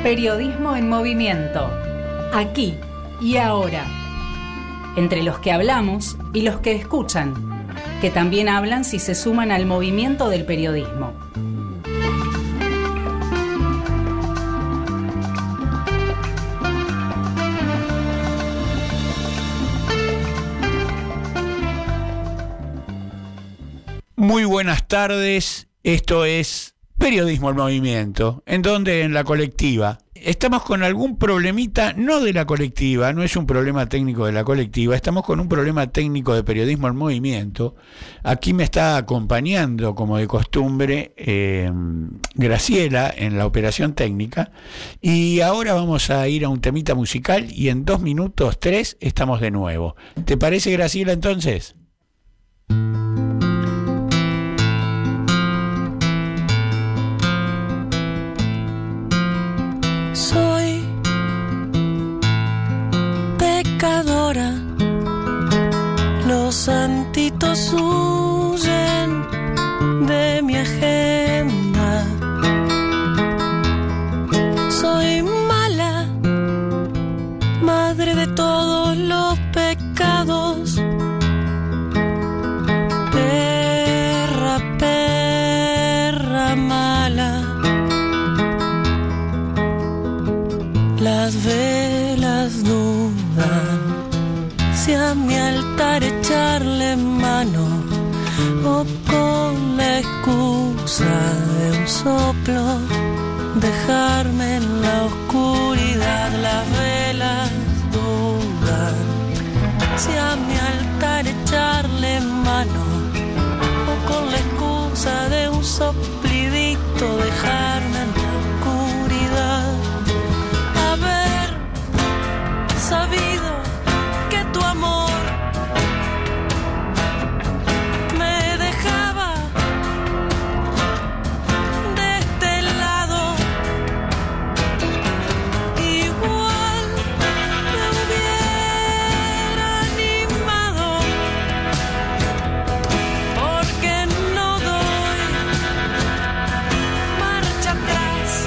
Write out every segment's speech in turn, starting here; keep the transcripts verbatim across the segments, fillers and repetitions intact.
Periodismo en movimiento, aquí y ahora. Entre los que hablamos y los que escuchan, que también hablan si se suman al movimiento del periodismo. Muy buenas tardes, esto es Periodismo en Movimiento, en donde en la colectiva estamos con algún problemita, no de la colectiva, no es un problema técnico de la colectiva, estamos con un problema técnico de Periodismo en Movimiento. Aquí me está acompañando, como de costumbre, eh, Graciela en la operación técnica, y ahora vamos a ir a un temita musical y en dos minutos, tres, estamos de nuevo. ¿Te parece, Graciela, entonces? Soy pecadora, los santitos huyen de mi agenda. Soy mala, madre de todos los pecados. Perra, perra mala. Las velas dudan si a mi altar echarle mano o con la excusa de un soplo dejarme en la oscuridad. Las velas dudan si a mi altar echarle mano o con la excusa de un soplidito dejarme en la oscuridad. Haber sabido que tu amor me dejaba de este lado, igual me hubiera animado, porque no doy marcha atrás.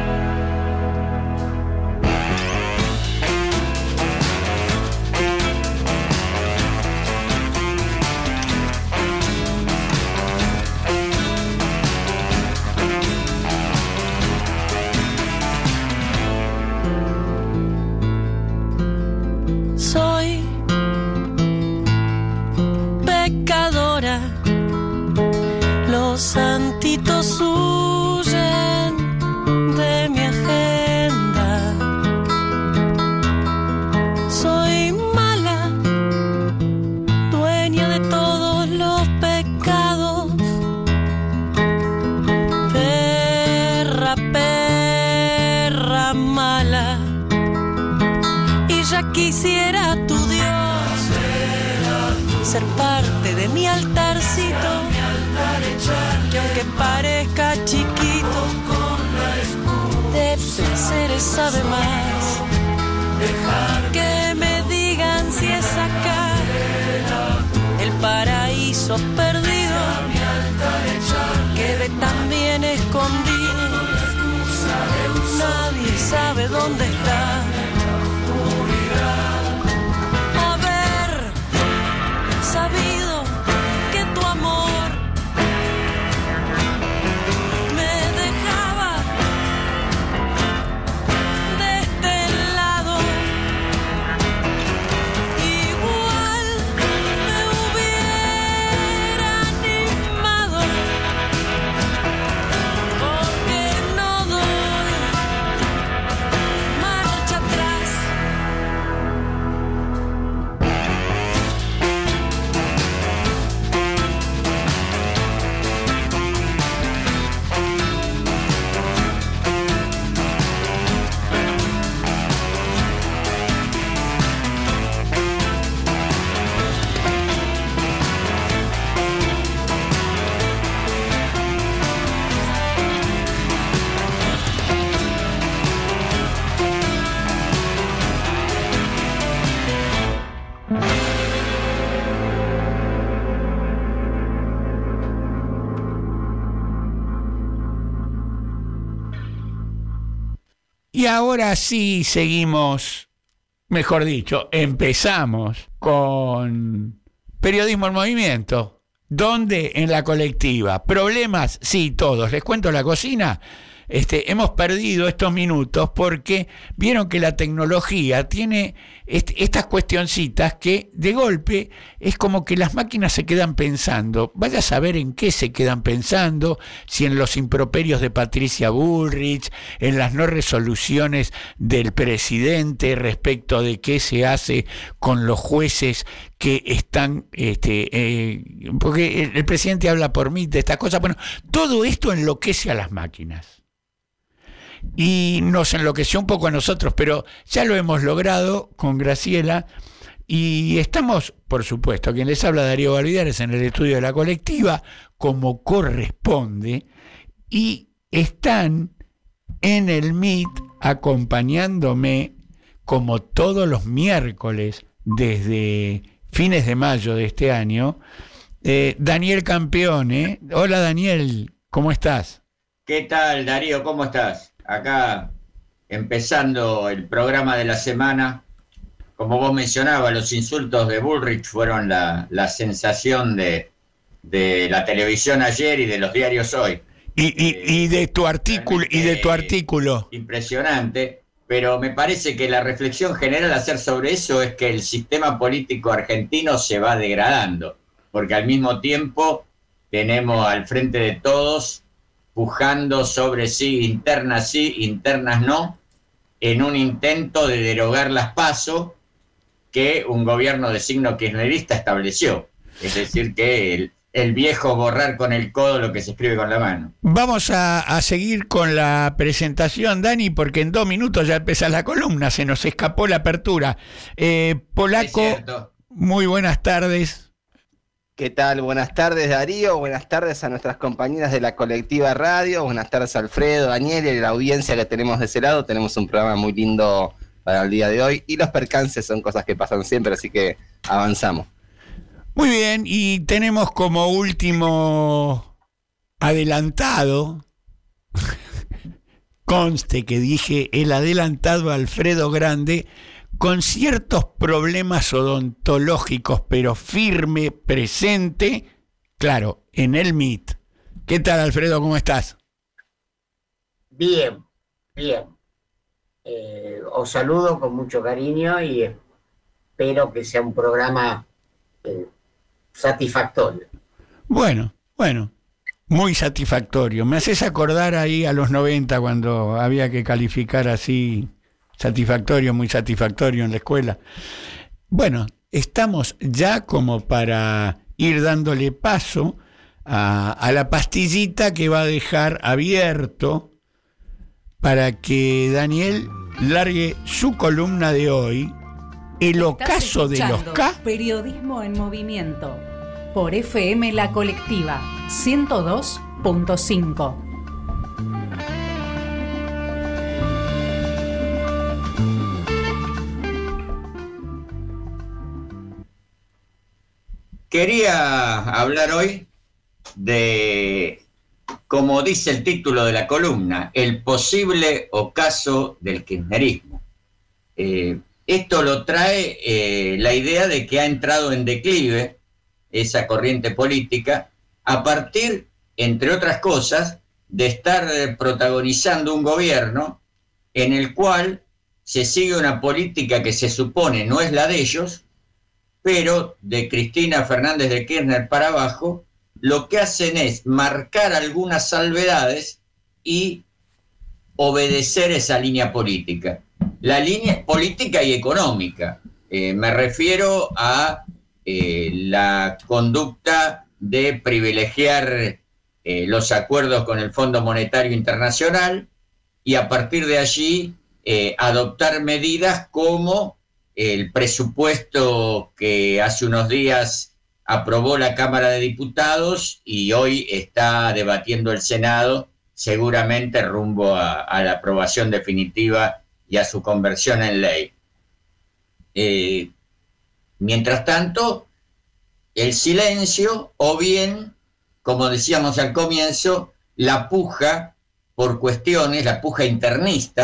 Soy pecadora, los santitos huyen de mi agenda. Soy mala, dueña de todos los pecados. Perra, perra mala. Y ya quisiera tu Dios ser parte de mi altarcito, que aunque parezca chiquito, de placeres sabe más. Que me digan si es acá el paraíso perdido, quede tan bien escondido, nadie sabe dónde está. Haber sabido que tu amor me dejaba de este lado, igual me hubiera animado, porque no doy Y ahora sí seguimos, mejor dicho, empezamos con Periodismo en Movimiento. ¿Dónde? En la colectiva. ¿Problemas? Sí, todos. Les cuento la cocina. Este, hemos perdido estos minutos porque vieron que la tecnología tiene est- estas cuestioncitas que de golpe es como que las máquinas se quedan pensando. Vaya a saber en qué se quedan pensando, si en los improperios de Patricia Bullrich, en las no resoluciones del presidente respecto de qué se hace con los jueces que están, este, eh, porque el, el presidente habla por mí de estas cosas. Bueno, todo esto enloquece a las máquinas. Y nos enloqueció un poco a nosotros, pero ya lo hemos logrado con Graciela y estamos, por supuesto, quien les habla, Darío Balvidares, en el estudio de la colectiva, como corresponde, y están en el Meet acompañándome como todos los miércoles desde fines de mayo de este año, eh, Daniel Campione. Hola Daniel, ¿cómo estás? ¿Qué tal, Darío? ¿Cómo estás? Acá empezando el programa de la semana. Como vos mencionabas, los insultos de Bullrich fueron la, la sensación de, de la televisión ayer y de los diarios hoy. Y, y, Eh, y de tu artículo y de tu artículo. Impresionante, pero me parece que la reflexión general a hacer sobre eso es que el sistema político argentino se va degradando, porque al mismo tiempo tenemos al frente de todos pujando sobre sí, internas sí, internas no, en un intento de derogar las PASO que un gobierno de signo kirchnerista estableció. Es decir, que el, el viejo borrar con el codo lo que se escribe con la mano. Vamos a, a seguir con la presentación, Dani, porque en dos minutos ya empieza la columna, se nos escapó la apertura. Eh, Polaco, muy buenas tardes. ¿Qué tal? Buenas tardes, Darío. Buenas tardes a nuestras compañeras de la colectiva radio. Buenas tardes, Alfredo, Daniel y la audiencia que tenemos de ese lado. Tenemos un programa muy lindo para el día de hoy. Y los percances son cosas que pasan siempre, así que avanzamos. Muy bien, y tenemos como último adelantado, conste que dije el adelantado Alfredo Grande, con ciertos problemas odontológicos, pero firme, presente, claro, en el Meet. ¿Qué tal, Alfredo? ¿Cómo estás? Bien, bien. Eh, os saludo con mucho cariño y espero que sea un programa eh, satisfactorio. Bueno, bueno, muy satisfactorio. Me haces acordar ahí a los noventa cuando había que calificar así... satisfactorio, muy satisfactorio en la escuela. Bueno, estamos ya como para ir dándole paso a, a la pastillita que va a dejar abierto para que Daniel largue su columna de hoy, el ocaso de los K. Periodismo en Movimiento, por F M La Colectiva, ciento dos punto cinco. Quería hablar hoy de, como dice el título de la columna, el posible ocaso del kirchnerismo. Eh, esto lo trae eh, la idea de que ha entrado en declive esa corriente política a partir, entre otras cosas, de estar protagonizando un gobierno en el cual se sigue una política que se supone no es la de ellos, pero de Cristina Fernández de Kirchner para abajo, lo que hacen es marcar algunas salvedades y obedecer esa línea política. La línea política y económica. Eh, me refiero a eh, la conducta de privilegiar eh, los acuerdos con el Fondo Monetario Internacional y a partir de allí eh, adoptar medidas como el presupuesto que hace unos días aprobó la Cámara de Diputados y hoy está debatiendo el Senado, seguramente rumbo a, a la aprobación definitiva y a su conversión en ley. Eh, mientras tanto, el silencio o bien, como decíamos al comienzo, la puja por cuestiones, la puja internista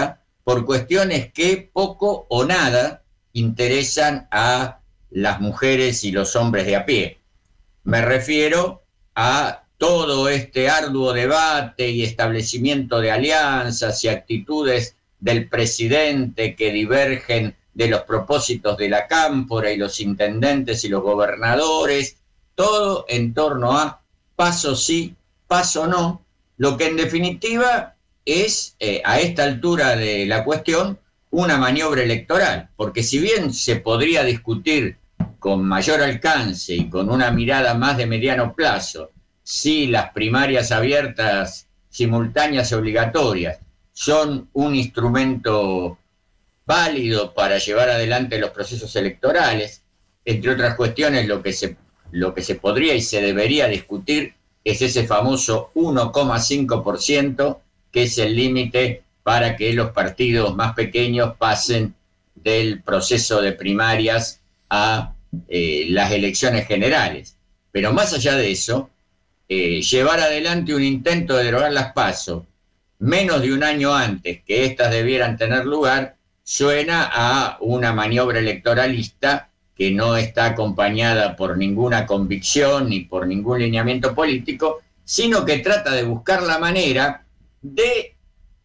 por cuestiones que poco o nada interesan a las mujeres y los hombres de a pie. Me refiero a todo este arduo debate y establecimiento de alianzas y actitudes del presidente que divergen de los propósitos de la cámpora y los intendentes y los gobernadores, todo en torno a paso sí, paso no, lo que en definitiva es, eh, a esta altura de la cuestión, una maniobra electoral, porque si bien se podría discutir con mayor alcance y con una mirada más de mediano plazo, si las primarias abiertas, simultáneas y obligatorias son un instrumento válido para llevar adelante los procesos electorales, entre otras cuestiones lo que se, lo que se podría y se debería discutir es ese famoso uno coma cinco por ciento, que es el límite para que los partidos más pequeños pasen del proceso de primarias a eh, las elecciones generales. Pero más allá de eso, eh, llevar adelante un intento de derogar las PASO menos de un año antes que éstas debieran tener lugar, suena a una maniobra electoralista que no está acompañada por ninguna convicción ni por ningún lineamiento político, sino que trata de buscar la manera de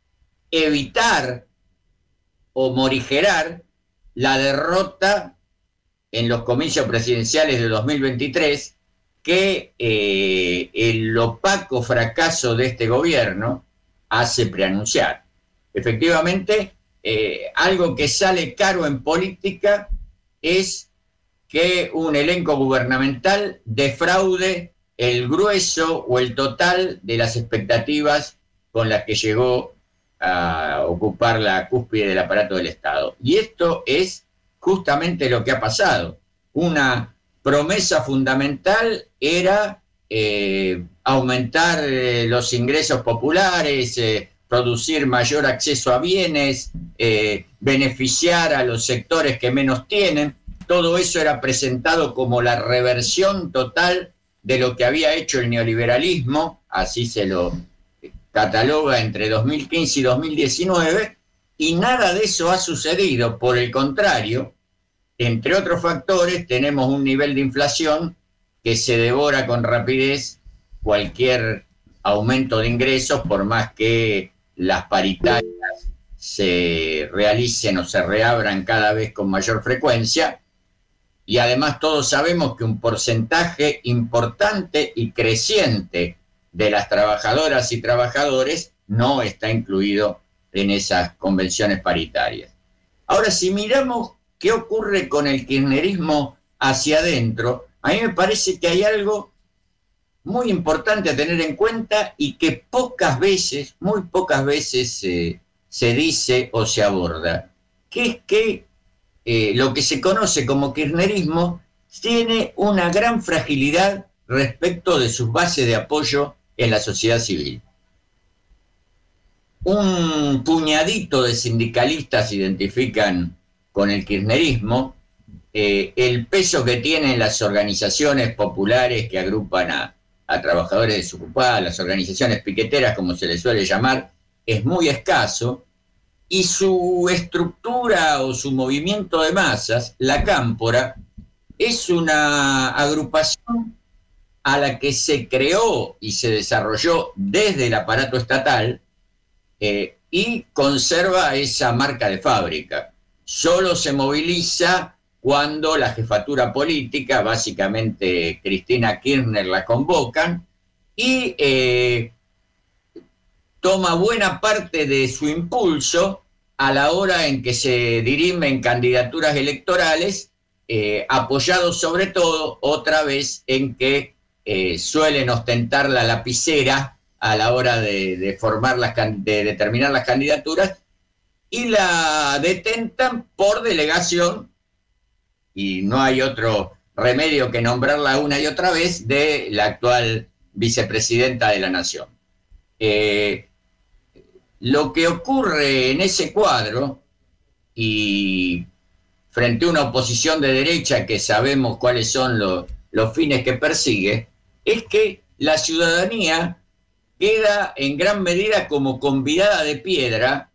evitar o morigerar la derrota en los comicios presidenciales de dos mil veintitrés, que eh, el opaco fracaso de este gobierno hace preanunciar. Efectivamente, eh, algo que sale caro en política es que un elenco gubernamental defraude el grueso o el total de las expectativas con las que llegó a ocupar la cúspide del aparato del Estado. Y esto es justamente lo que ha pasado. Una promesa fundamental era eh, aumentar eh, los ingresos populares, eh, producir mayor acceso a bienes, eh, beneficiar a los sectores que menos tienen. Todo eso era presentado como la reversión total de lo que había hecho el neoliberalismo, así se lo cataloga entre dos mil quince y dos mil diecinueve, y nada de eso ha sucedido. Por el contrario, entre otros factores, tenemos un nivel de inflación que se devora con rapidez cualquier aumento de ingresos, por más que las paritarias se realicen o se reabran cada vez con mayor frecuencia. Y además todos sabemos que un porcentaje importante y creciente de las trabajadoras y trabajadores no está incluido en esas convenciones paritarias. Ahora, si miramos qué ocurre con el kirchnerismo hacia adentro, a mí me parece que hay algo muy importante a tener en cuenta y que pocas veces, muy pocas veces eh, se dice o se aborda, que es que eh, lo que se conoce como kirchnerismo tiene una gran fragilidad respecto de sus bases de apoyo en la sociedad civil. Un puñadito de sindicalistas se identifican con el kirchnerismo. Eh, el peso que tienen las organizaciones populares que agrupan a, a trabajadores desocupados, las organizaciones piqueteras, como se les suele llamar, es muy escaso, y su estructura o su movimiento de masas, la cámpora, es una agrupación a la que se creó y se desarrolló desde el aparato estatal eh, y conserva esa marca de fábrica. Solo se moviliza cuando la jefatura política, básicamente Cristina Kirchner, la convocan y eh, toma buena parte de su impulso a la hora en que se dirimen candidaturas electorales, eh, apoyados sobre todo otra vez en que eh, suelen ostentar la lapicera a la hora de, de formar las, de determinar las candidaturas, y la detentan por delegación, y no hay otro remedio que nombrarla una y otra vez, de la actual vicepresidenta de la Nación. Eh, lo que ocurre en ese cuadro, y frente a una oposición de derecha que sabemos cuáles son los, los fines que persigue, es que la ciudadanía queda en gran medida como convidada de piedra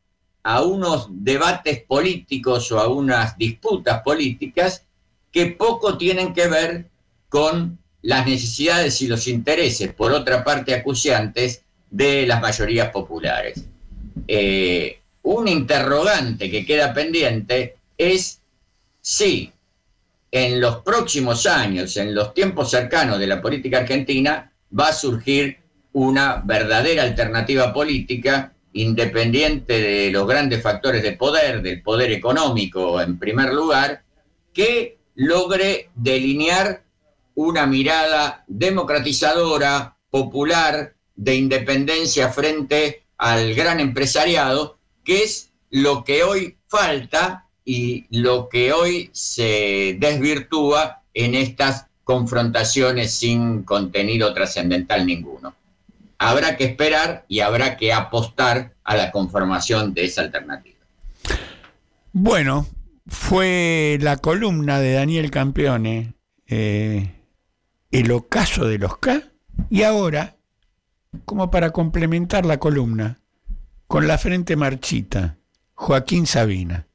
a unos debates políticos o a unas disputas políticas que poco tienen que ver con las necesidades y los intereses, por otra parte acuciantes, de las mayorías populares. Eh, un interrogante que queda pendiente es si en los próximos años, en los tiempos cercanos de la política argentina, va a surgir una verdadera alternativa política independiente de los grandes factores de poder, del poder económico en primer lugar, que logre delinear una mirada democratizadora, popular, de independencia frente al gran empresariado, que es lo que hoy falta y lo que hoy se desvirtúa en estas confrontaciones sin contenido trascendental ninguno. Habrá que esperar y habrá que apostar a la conformación de esa alternativa. Bueno, fue la columna de Daniel Campione, eh, el ocaso de los K, y ahora, como para complementar la columna, con la frente marchita, Joaquín Sabina.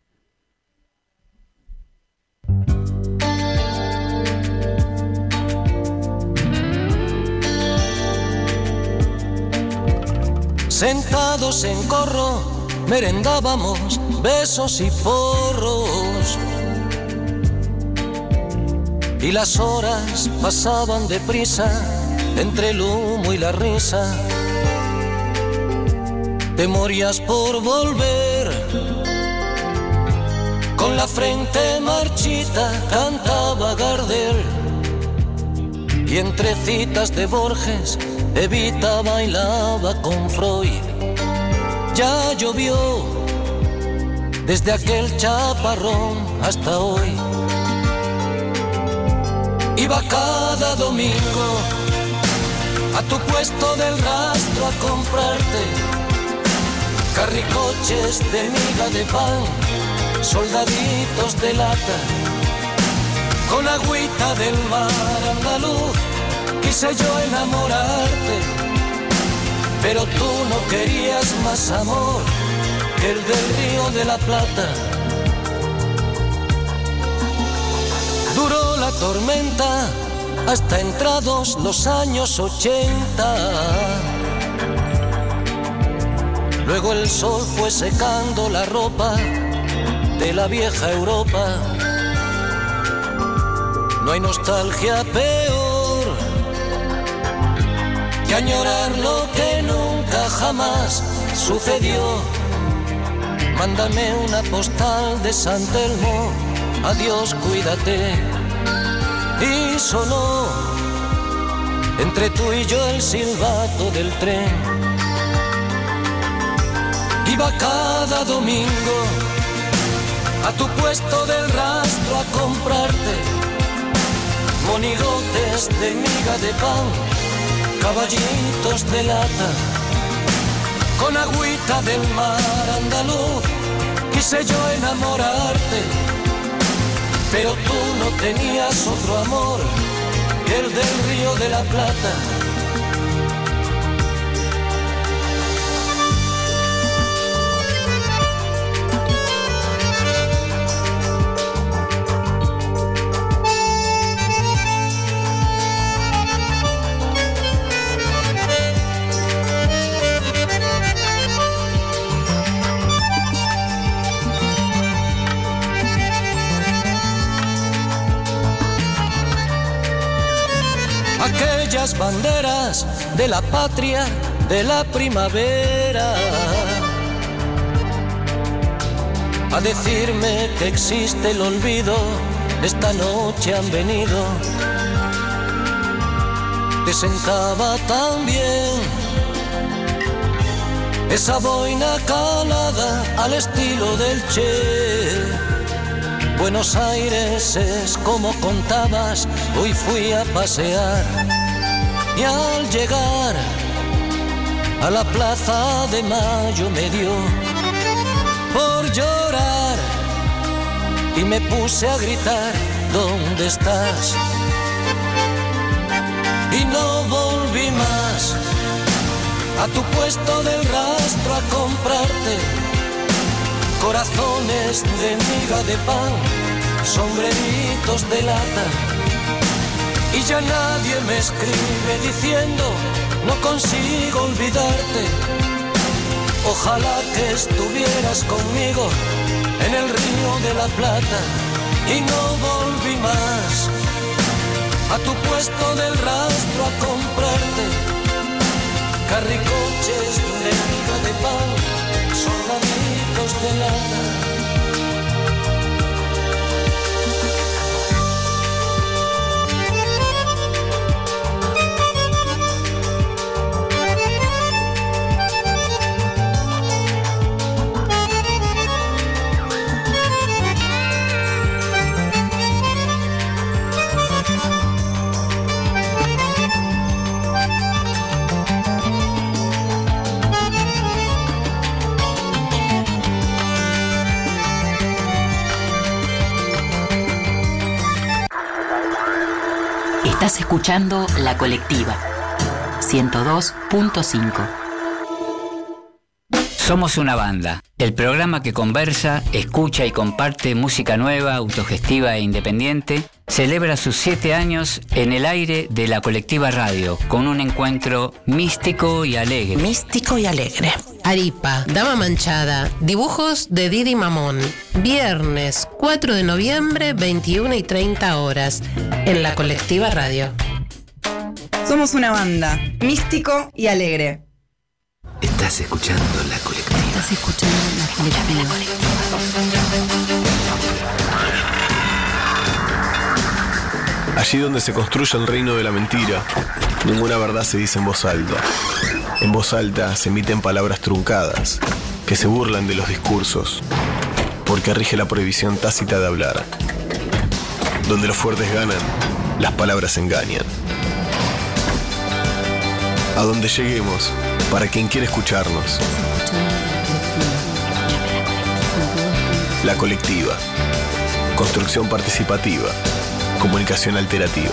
Sentados en corro, merendábamos besos y porros. Y las horas pasaban deprisa entre el humo y la risa. Te morías por volver. Con la frente marchita cantaba Gardel. Y entre citas de Borges, Evita bailaba con Freud. Ya llovió desde aquel chaparrón hasta hoy. Iba cada domingo a tu puesto del rastro a comprarte carricoches de miga de pan, soldaditos de lata, con agüita del mar andaluz. Quise yo enamorarte, pero tú no querías más amor que el del Río de la Plata. Duró la tormenta hasta entrados los años ochenta. Luego el sol fue secando la ropa de la vieja Europa. No hay nostalgia peor que añorar lo que nunca jamás sucedió. Mándame una postal de San Telmo, adiós, cuídate. Y sonó entre tú y yo el silbato del tren. Iba cada domingo a tu puesto del rastro a comprarte monigotes de miga de pan, caballitos de lata, con agüita del mar andaluz. Quise yo enamorarte, pero tú no tenías otro amor que el del Río de la Plata. Aquellas banderas de la patria, de la primavera, a decirme que existe el olvido, esta noche han venido. Te sentaba tan bien esa boina calada al estilo del Che. Buenos Aires es como contabas, hoy fui a pasear y al llegar a la Plaza de Mayo me dio por llorar y me puse a gritar, ¿dónde estás? Y no volví más a tu puesto del rastro a comprarte corazones de miga de pan, sombreritos de lata. Y ya nadie me escribe diciendo no consigo olvidarte. Ojalá que estuvieras conmigo en el río de la Plata. Y no volví más a tu puesto del rastro a comprarte carricoches de miga de pan, soldaditos de lana. Estás escuchando La Colectiva, ciento dos punto cinco. Somos una banda, el programa que conversa, escucha y comparte música nueva, autogestiva e independiente, celebra sus siete años en el aire de La Colectiva Radio, con un encuentro místico y alegre. Místico y alegre. Aripa, Dama Manchada, dibujos de Didi Mamón. Viernes cuatro de noviembre, veintiuna y treinta horas, en La Colectiva Radio. Somos una banda, místico y alegre. Estás escuchando La Colectiva. Estás escuchando La Colectiva. Allí donde se construye el reino de la mentira, ninguna verdad se dice en voz alta. En voz alta se emiten palabras truncadas, que se burlan de los discursos, porque rige la prohibición tácita de hablar. Donde los fuertes ganan, las palabras engañan. A donde lleguemos, para quien quiere escucharnos. La Colectiva. Construcción participativa. Comunicación alterativa.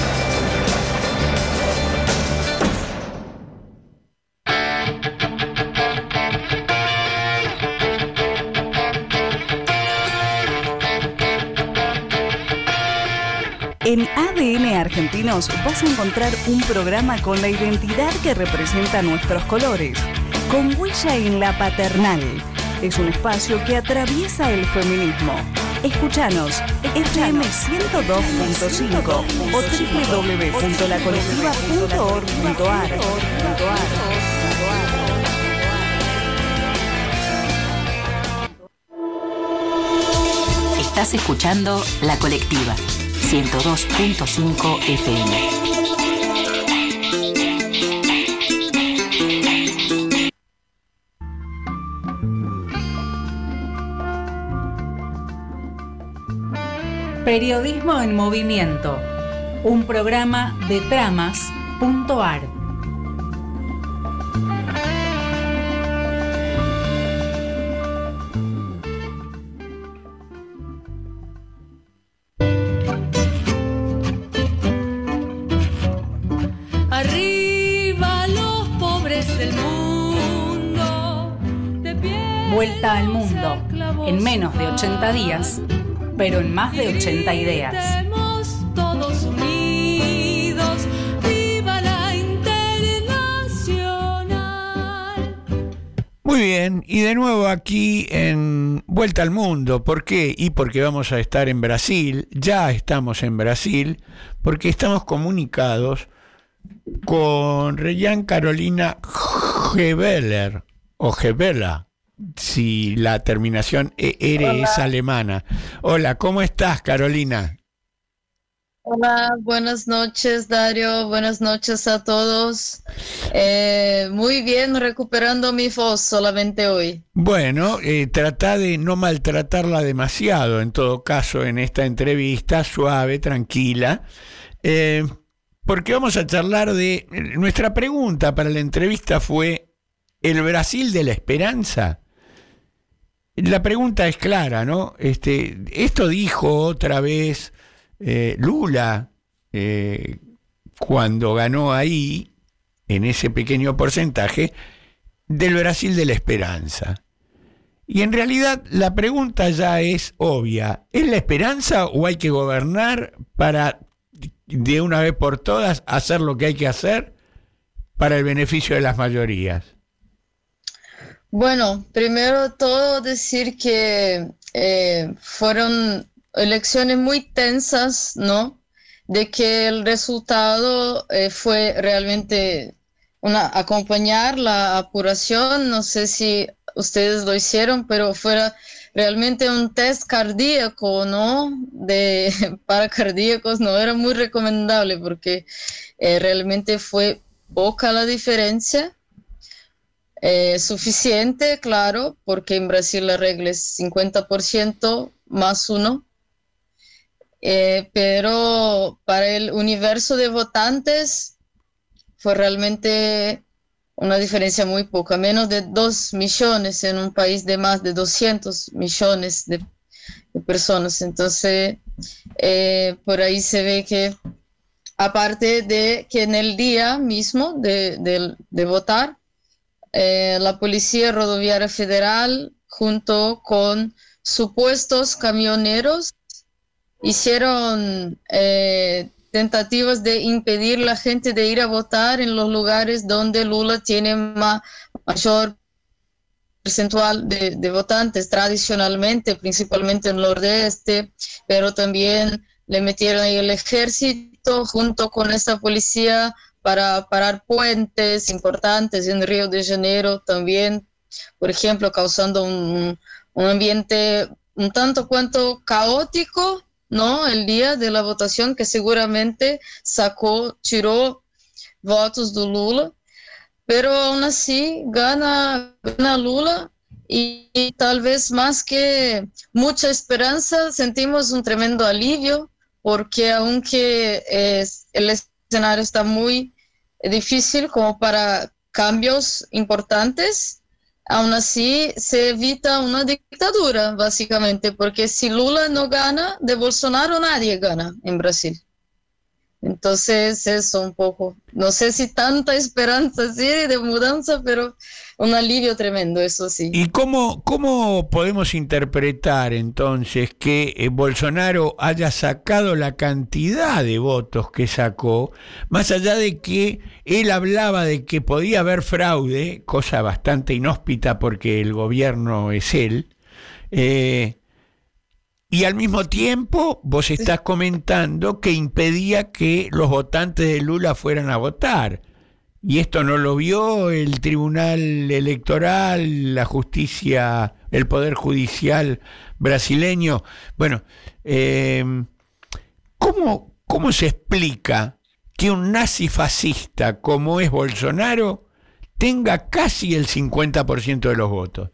En A D N Argentinos vas a encontrar un programa con la identidad que representa nuestros colores, con huella en la paternal. Es un espacio que atraviesa el feminismo. Escúchanos, F M ciento dos punto cinco o doble u doble u doble u punto la colectiva punto org punto a r. Estás escuchando La Colectiva, ciento dos punto cinco F M. Periodismo en Movimiento, un programa de tramas punto a r. Arriba los pobres del mundo, de pie. Vuelta al mundo, en menos de ochenta días, pero en más de ochenta ideas. Estemos todos unidos, viva la internacional. Muy bien, y de nuevo aquí en Vuelta al Mundo. ¿Por qué? Y porque vamos a estar en Brasil, ya estamos en Brasil, porque estamos comunicados con Reyan Carolina Gebeller, o Gebela, si la terminación E R Hola. Es alemana. Hola, ¿cómo estás, Carolina? Hola, buenas noches, Dario. Buenas noches a todos. Eh, muy bien, recuperando mi voz solamente hoy. Bueno, eh, trata de no maltratarla demasiado, en todo caso, en esta entrevista, suave, tranquila, eh, porque vamos a charlar de... Nuestra pregunta para la entrevista fue, ¿el Brasil de la esperanza? La pregunta es clara, ¿no? Este, esto dijo otra vez eh, Lula eh, cuando ganó ahí, en ese pequeño porcentaje, del Brasil de la esperanza. Y en realidad la pregunta ya es obvia. ¿Es la esperanza o hay que gobernar para de una vez por todas hacer lo que hay que hacer para el beneficio de las mayorías? Bueno, primero todo decir que eh, fueron elecciones muy tensas, ¿no? De que el resultado eh, fue realmente una, acompañar la apuración, no sé si ustedes lo hicieron, pero fuera realmente un test cardíaco, ¿no? De para cardíacos no era muy recomendable porque eh, realmente fue poca la diferencia. Eh, suficiente, claro, porque en Brasil la regla es cincuenta por ciento más uno, eh, pero para el universo de votantes fue realmente una diferencia muy poca, menos de dos millones en un país de más de doscientos millones de, de personas. Entonces, eh, por ahí se ve que, aparte de que en el día mismo de, de, de votar, Eh, la Policía Rodoviaria Federal junto con supuestos camioneros hicieron eh, tentativas de impedir a la gente de ir a votar en los lugares donde Lula tiene ma mayor percentual de, de votantes tradicionalmente, principalmente en el nordeste, pero también le metieron ahí el ejército junto con esta policía para parar puentes importantes en Río de Janeiro también, por ejemplo, causando un, un ambiente un tanto cuanto caótico, ¿no? El día de la votación, que seguramente sacó, tiró votos de Lula, pero aún así gana, gana Lula y, y tal vez más que mucha esperanza, sentimos un tremendo alivio, porque aunque es, el escenario está muy difícil como para cambios importantes, aún así se evita una dictadura, básicamente, porque si Lula no gana, de Bolsonaro nadie gana en Brasil. Entonces eso un poco, no sé si tanta esperanza sí de mudanza, pero un alivio tremendo, eso sí. ¿Y cómo, cómo podemos interpretar entonces que eh, Bolsonaro haya sacado la cantidad de votos que sacó, más allá de que él hablaba de que podía haber fraude, cosa bastante inhóspita porque el gobierno es él, eh, y al mismo tiempo vos estás comentando que impedía que los votantes de Lula fueran a votar? ¿Y esto no lo vio el Tribunal Electoral, la justicia, el Poder Judicial brasileño? Bueno, eh, ¿cómo, ¿cómo se explica que un nazi fascista como es Bolsonaro tenga casi el cincuenta por ciento de los votos?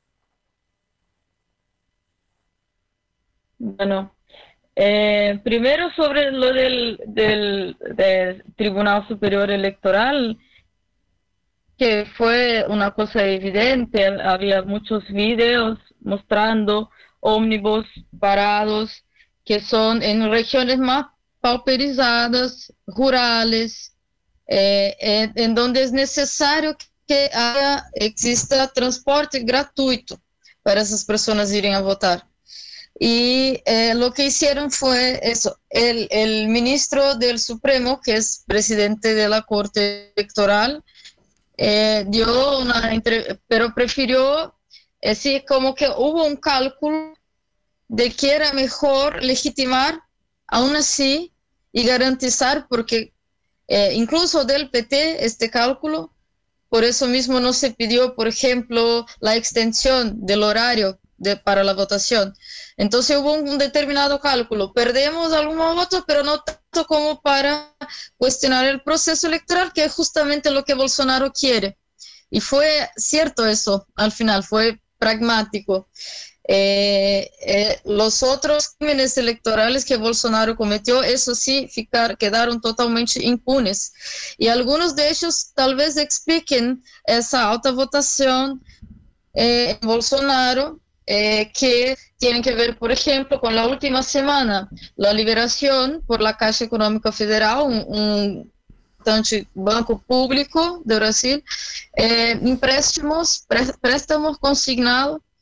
Bueno, eh, primero sobre lo del, del, del Tribunal Superior Electoral, que fue una cosa evidente, había muchos videos mostrando ómnibus parados que son en regiones más pauperizadas, rurales, eh, en, en donde es necesario que haya, exista transporte gratuito para esas personas irem a votar. Y eh, lo que hicieron fue eso, el, el ministro del Supremo, que es presidente de la Corte Electoral, eh, dio una entrevista, pero prefirió, eh, sí, como que hubo un cálculo de que era mejor legitimar, aún así, y garantizar, porque eh, incluso del P T, este cálculo, por eso mismo no se pidió, por ejemplo, la extensión del horario de, para la votación. Entonces hubo un determinado cálculo, perdemos algunos votos, pero no tanto como para cuestionar el proceso electoral, que es justamente lo que Bolsonaro quiere. Y fue cierto eso, al final, fue pragmático. Eh, eh, los otros crímenes electorales que Bolsonaro cometió, eso sí, ficar, quedaron totalmente impunes. Y algunos de ellos tal vez expliquen esa alta votación eh, en Bolsonaro, Eh, que tienen que ver, por ejemplo, con la última semana, la liberación por la Caixa Econômica Federal, un, un banco público de Brasil, eh, empréstimos, préstamos consignados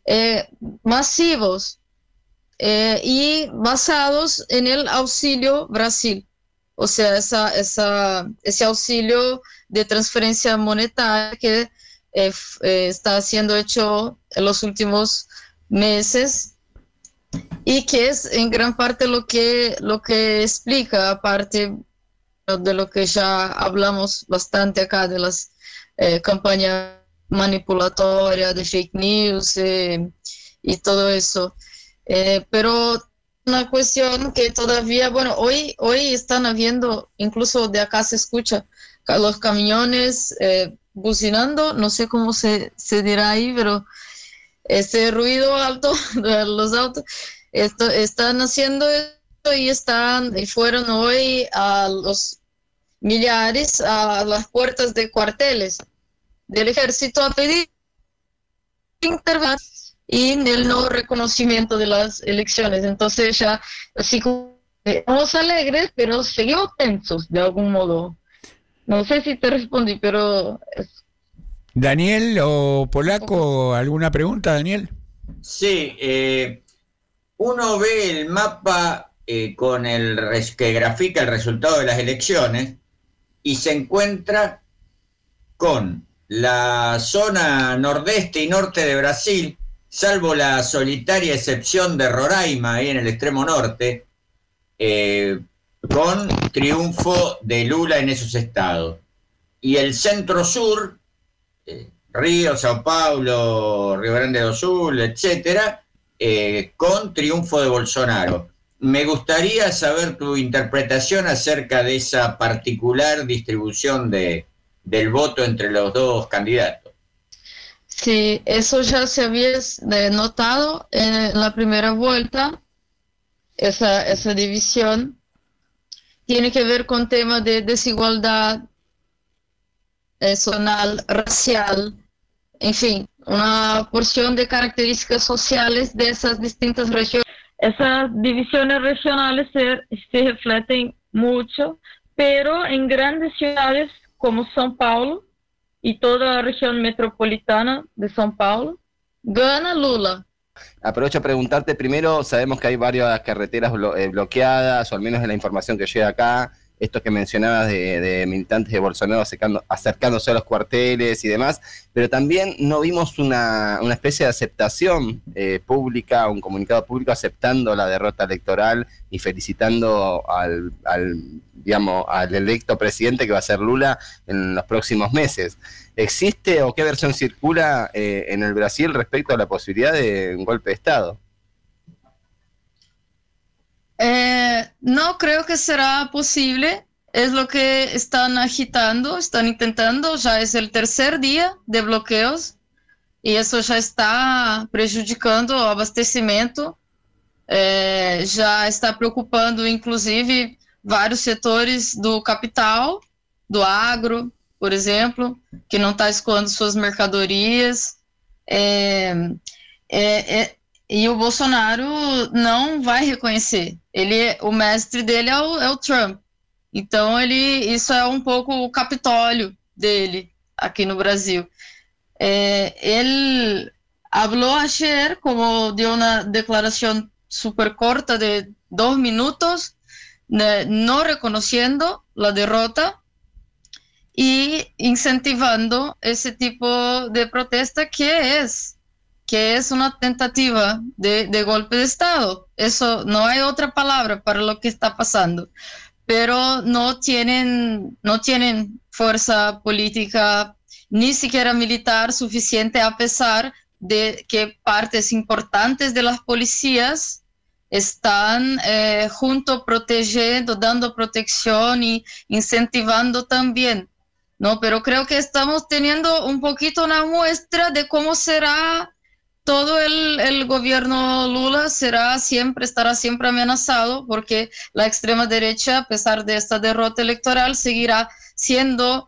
eh, masivos eh, y basados en el auxilio Brasil. O sea, esa, esa, ese auxilio de transferencia monetaria que eh, eh, está siendo hecho en los últimos meses y que es en gran parte lo que, lo que explica, aparte de lo que ya hablamos bastante acá, de las eh, campañas manipulatorias, de fake news eh, y todo eso. Eh, pero una cuestión que todavía, bueno, hoy, hoy están habiendo, incluso de acá se escucha los camiones eh, bucinando, no sé cómo se, se dirá ahí, pero ese ruido alto de los autos, esto, están haciendo esto y están, y fueron hoy a los millares a las puertas de cuarteles del ejército a pedir intervención y el no reconocimiento de las elecciones. Entonces ya, así como estamos alegres, pero seguimos tensos de algún modo. No sé si te respondí, pero... Daniel o Polaco, ¿alguna pregunta, Daniel? Sí, eh, uno ve el mapa eh, con el res- que grafica el resultado de las elecciones y se encuentra con la zona nordeste y norte de Brasil, salvo la solitaria excepción de Roraima, ahí en el extremo norte, eh, con triunfo de Lula en esos estados. Y el centro-sur, eh, Río, Sao Paulo, Río Grande do Sul, etcétera, eh, con triunfo de Bolsonaro. Me gustaría saber tu interpretación acerca de esa particular distribución de, del voto entre los dos candidatos. Sí, eso ya se había eh, notado en la primera vuelta, esa, esa división. Tiene que ver con temas de desigualdad eh, zonal, racial, en fin, una porción de características sociales de esas distintas regiones. Esas divisiones regionales se, se reflejan mucho, pero en grandes ciudades como São Paulo y toda la región metropolitana de São Paulo, gana Lula. Aprovecho a preguntarte primero, sabemos que hay varias carreteras blo- eh, bloqueadas, o al menos en la información que llega acá, esto que mencionabas de, de militantes de Bolsonaro acercando, acercándose a los cuarteles y demás, pero también no vimos una, una especie de aceptación eh, pública, un comunicado público aceptando la derrota electoral y felicitando al, al, digamos, al electo presidente que va a ser Lula en los próximos meses. ¿Existe o qué versión circula eh, en el Brasil respecto a la posibilidad de un golpe de Estado? Eh, no creo que será posible, es lo que están agitando, están intentando, ya es el tercer día de bloqueos y eso ya está prejudicando o abastecimento, eh, já está preocupando inclusive vários setores do capital, do agro, por exemplo, que não está escoando suas mercadorias, é, é, é, e o Bolsonaro não vai reconhecer. Ele, o mestre dele é o, é o Trump. Então ele, isso é um pouco o Capitólio dele aqui no Brasil. É, ele falou ayer, como deu uma declaração super corta de dos minutos, de, no reconociendo la derrota y incentivando ese tipo de protesta que es que es una tentativa de, de golpe de Estado. Eso no hay otra palabra para lo que está pasando, pero no tienen, no tienen fuerza política ni siquiera militar suficiente, a pesar de que partes importantes de las policías están eh, junto protegiendo, dando protección y incentivando también, ¿no? Pero creo que estamos teniendo un poquito una muestra de cómo será todo el, el gobierno Lula, será siempre, estará siempre amenazado, porque la extrema derecha, a pesar de esta derrota electoral, seguirá siendo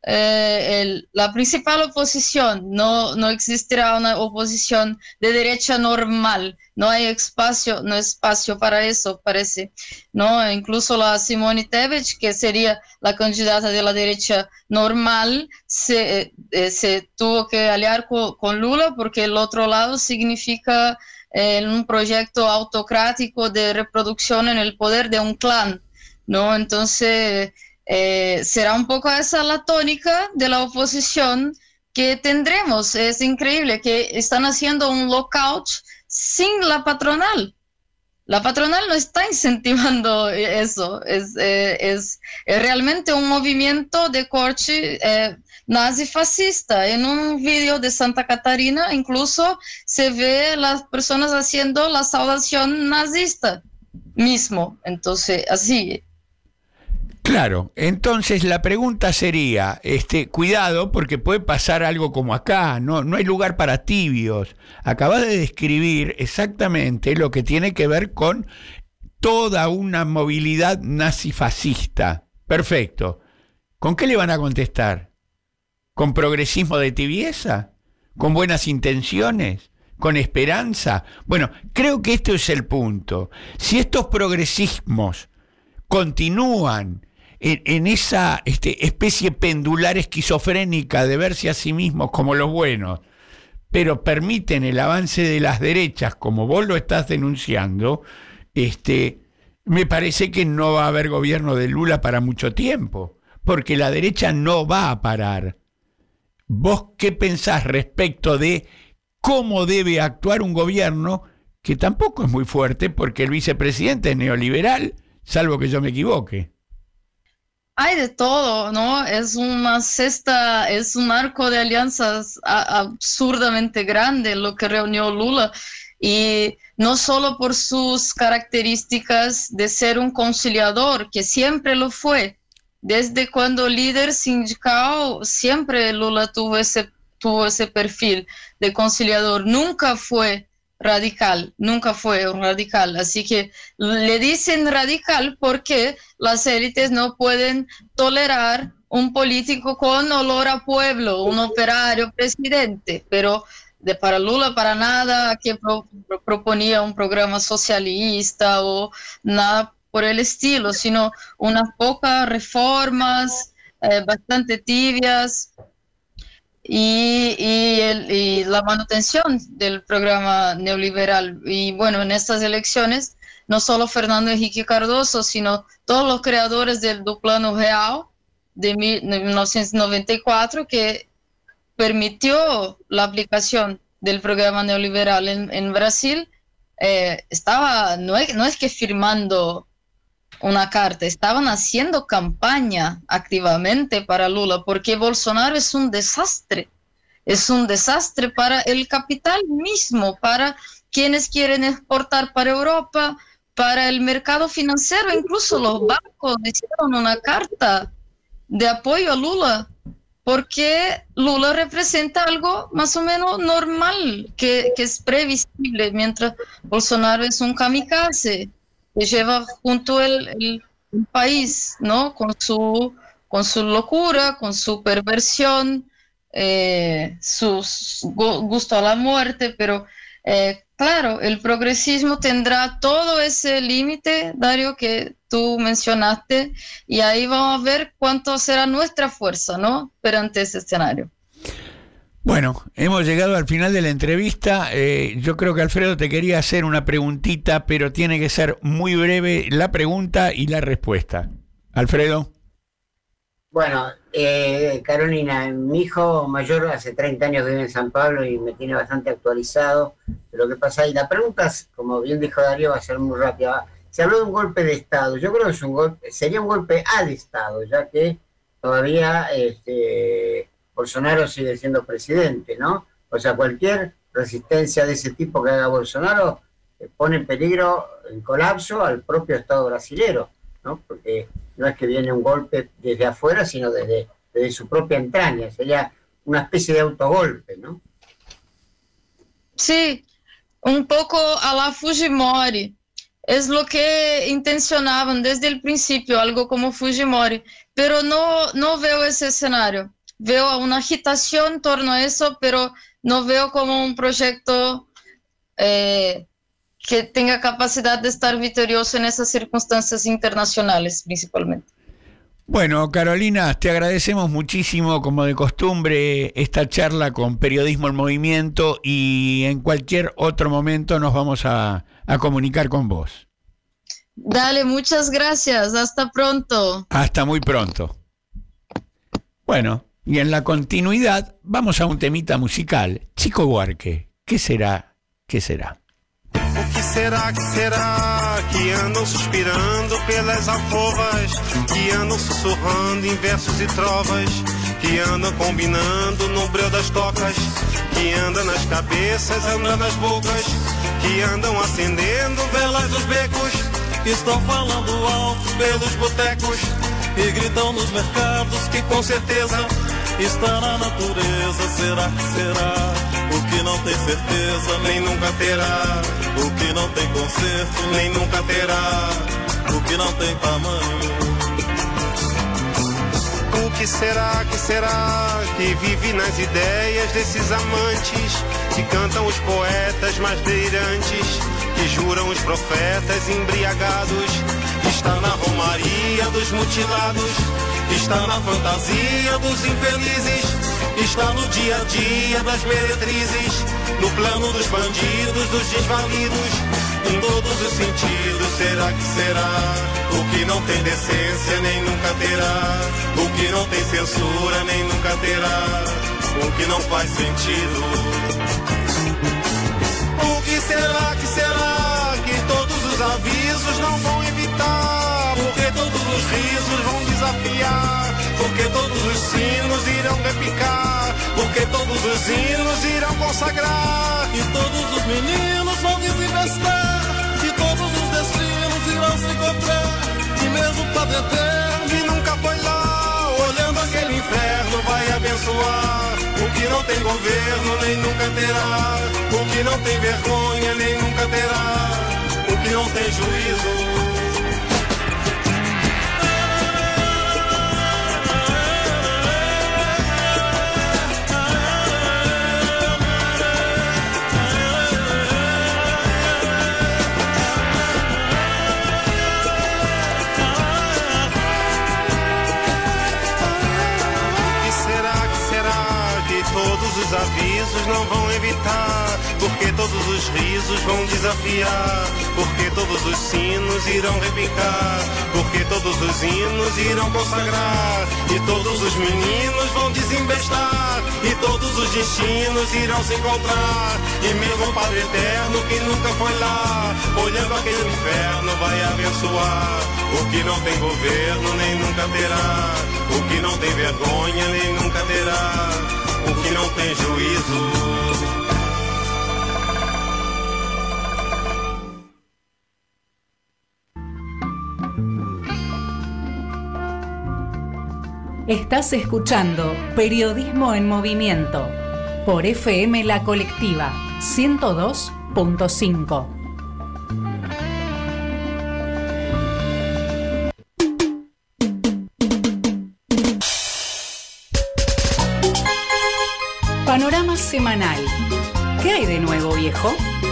eh, el- la principal oposición, no, no existirá una oposición de derecha normal, no hay espacio, no hay espacio para eso, parece, ¿no? Incluso la Simone Tebet, que sería la candidata de la derecha normal, se, eh, se tuvo que aliar con, con Lula porque el otro lado significa eh, un proyecto autocrático de reproducción en el poder de un clan, ¿no? Entonces, eh, será un poco esa la tónica de la oposición que tendremos. Es increíble que están haciendo un lockout sin la patronal. La patronal no está incentivando eso. Es, eh, es, es realmente un movimiento de corte eh, nazi-fascista. En un video de Santa Catarina incluso se ve las personas haciendo la saudación nazista mismo. Entonces, así. Claro, entonces la pregunta sería, este, cuidado porque puede pasar algo como acá, no, no hay lugar para tibios. Acabas de describir exactamente lo que tiene que ver con toda una movilidad nazifascista. Perfecto. ¿Con qué le van a contestar? ¿Con progresismo de tibieza? ¿Con buenas intenciones? ¿Con esperanza? Bueno, creo que esto es el punto. Si estos progresismos continúan en, en esa este, especie pendular esquizofrénica de verse a sí mismos como los buenos, pero permiten el avance de las derechas, como vos lo estás denunciando, este, me parece que no va a haber gobierno de Lula para mucho tiempo, porque la derecha no va a parar. ¿Vos qué pensás respecto de cómo debe actuar un gobierno que tampoco es muy fuerte, porque el vicepresidente es neoliberal, salvo que yo me equivoque? Hay de todo, ¿no? Es una cesta, es un arco de alianzas a- absurdamente grande lo que reunió Lula, y no solo por sus características de ser un conciliador, que siempre lo fue. Desde cuando líder sindical, siempre Lula tuvo ese, tuvo ese perfil de conciliador. Nunca fue radical, nunca fue un radical. Así que le dicen radical porque las élites no pueden tolerar un político con olor a pueblo, un operario presidente, pero de para Lula para nada que pro, pro, proponía un programa socialista o nada por el estilo, sino unas pocas reformas eh, bastante tibias. Y, y, el, y la manutención del programa neoliberal. Y bueno, en estas elecciones, no solo Fernando Henrique Cardoso, sino todos los creadores del do Plano Real de mil novecientos noventa y cuatro, que permitió la aplicación del programa neoliberal en, en Brasil, eh, estaba, no es, no es que firmando una carta, estaban haciendo campaña activamente para Lula, porque Bolsonaro es un desastre, es un desastre para el capital mismo, para quienes quieren exportar para Europa, para el mercado financiero. Incluso los bancos hicieron una carta de apoyo a Lula, porque Lula representa algo más o menos normal, que, que es previsible, mientras Bolsonaro es un kamikaze que lleva junto el, el, el país, ¿no? Con su, con su locura, con su perversión, eh, su, su gusto a la muerte, pero eh, claro, el progresismo tendrá todo ese límite, Dario, que tú mencionaste, y ahí vamos a ver cuánto será nuestra fuerza, ¿no? Perante ese escenario. Bueno, hemos llegado al final de la entrevista. Eh, yo creo que Alfredo te quería hacer una preguntita, pero tiene que ser muy breve la pregunta y la respuesta. Alfredo. Bueno, eh, Carolina, mi hijo mayor hace treinta años vive en San Pablo y me tiene bastante actualizado de lo que pasa ahí. La pregunta, como bien dijo Darío, va a ser muy rápida. Se habló de un golpe de Estado. Yo creo que es un golpe, sería un golpe al Estado, ya que todavía este, Bolsonaro sigue siendo presidente, ¿no? O sea, cualquier resistencia de ese tipo que haga Bolsonaro eh, pone en peligro, en colapso al propio Estado brasilero, ¿no? Porque no es que viene un golpe desde afuera, sino desde, desde su propia entraña. Sería una especie de autogolpe, ¿no? Sí, un poco a la Fujimori. Es lo que intencionaban desde el principio, algo como Fujimori. Pero no, no veo ese escenario. veo una agitación en torno a eso, pero no veo como un proyecto eh, que tenga capacidad de estar victorioso en esas circunstancias internacionales principalmente. Bueno, Carolina, te agradecemos muchísimo, como de costumbre, esta charla con Periodismo en Movimiento, y en cualquier otro momento nos vamos a, a comunicar con vos. Dale, muchas gracias. Hasta pronto. Hasta muy pronto. Bueno, y en la continuidad vamos a un temita musical. Chico Buarque, ¿qué será? ¿Qué será? O que será, que será, que andam suspirando pelas alcovas, que andam sussurrando em versos e trovas, que andam combinando no breu das tocas, que andam nas cabeças, andam nas bocas, que andam acendendo velas dos becos, estão falando alto pelos botecos e gritam nos mercados que com certeza está na natureza. Será que será? O que não tem certeza nem nunca terá, o que não tem conserto nem nunca terá, o que não tem tamanho. O que será, que será, que vive nas ideias desses amantes, que cantam os poetas mais delirantes, que juram os profetas embriagados, está na romaria dos mutilados, está na fantasia dos infelizes, está no dia a dia das meretrizes, no plano dos bandidos, dos desvalidos, em todos os sentidos. Será que será? O que não tem decência nem nunca terá, o que não tem censura nem nunca terá, o que não faz sentido. O que será, que será, que todos os avisos não vão evitar, porque todos os risos vão desafiar, porque todos os sinos irão repicar, porque todos os hinos irão consagrar, e todos os meninos vão desinvestar, e todos os destinos irão se encontrar, e mesmo o Padre Eterno que nunca foi lá, olhando aquele inferno vai abençoar. O que não tem governo nem nunca terá, o que não tem vergonha nem nunca terá, o que não tem juízo. Os avisos não vão evitar, porque todos os risos vão desafiar, porque todos os sinos irão repicar, porque todos os hinos irão consagrar, e todos os meninos vão desembestar, e todos os destinos irão se encontrar, e mesmo o Padre Eterno que nunca foi lá, olhando aquele inferno vai abençoar. O que não tem governo nem nunca terá, o que não tem vergonha nem nunca terá, o que não tem juízo. Estás escuchando Periodismo en Movimiento por F M La Colectiva ciento dos punto cinco. Panorama semanal. ¿Qué hay de nuevo, viejo?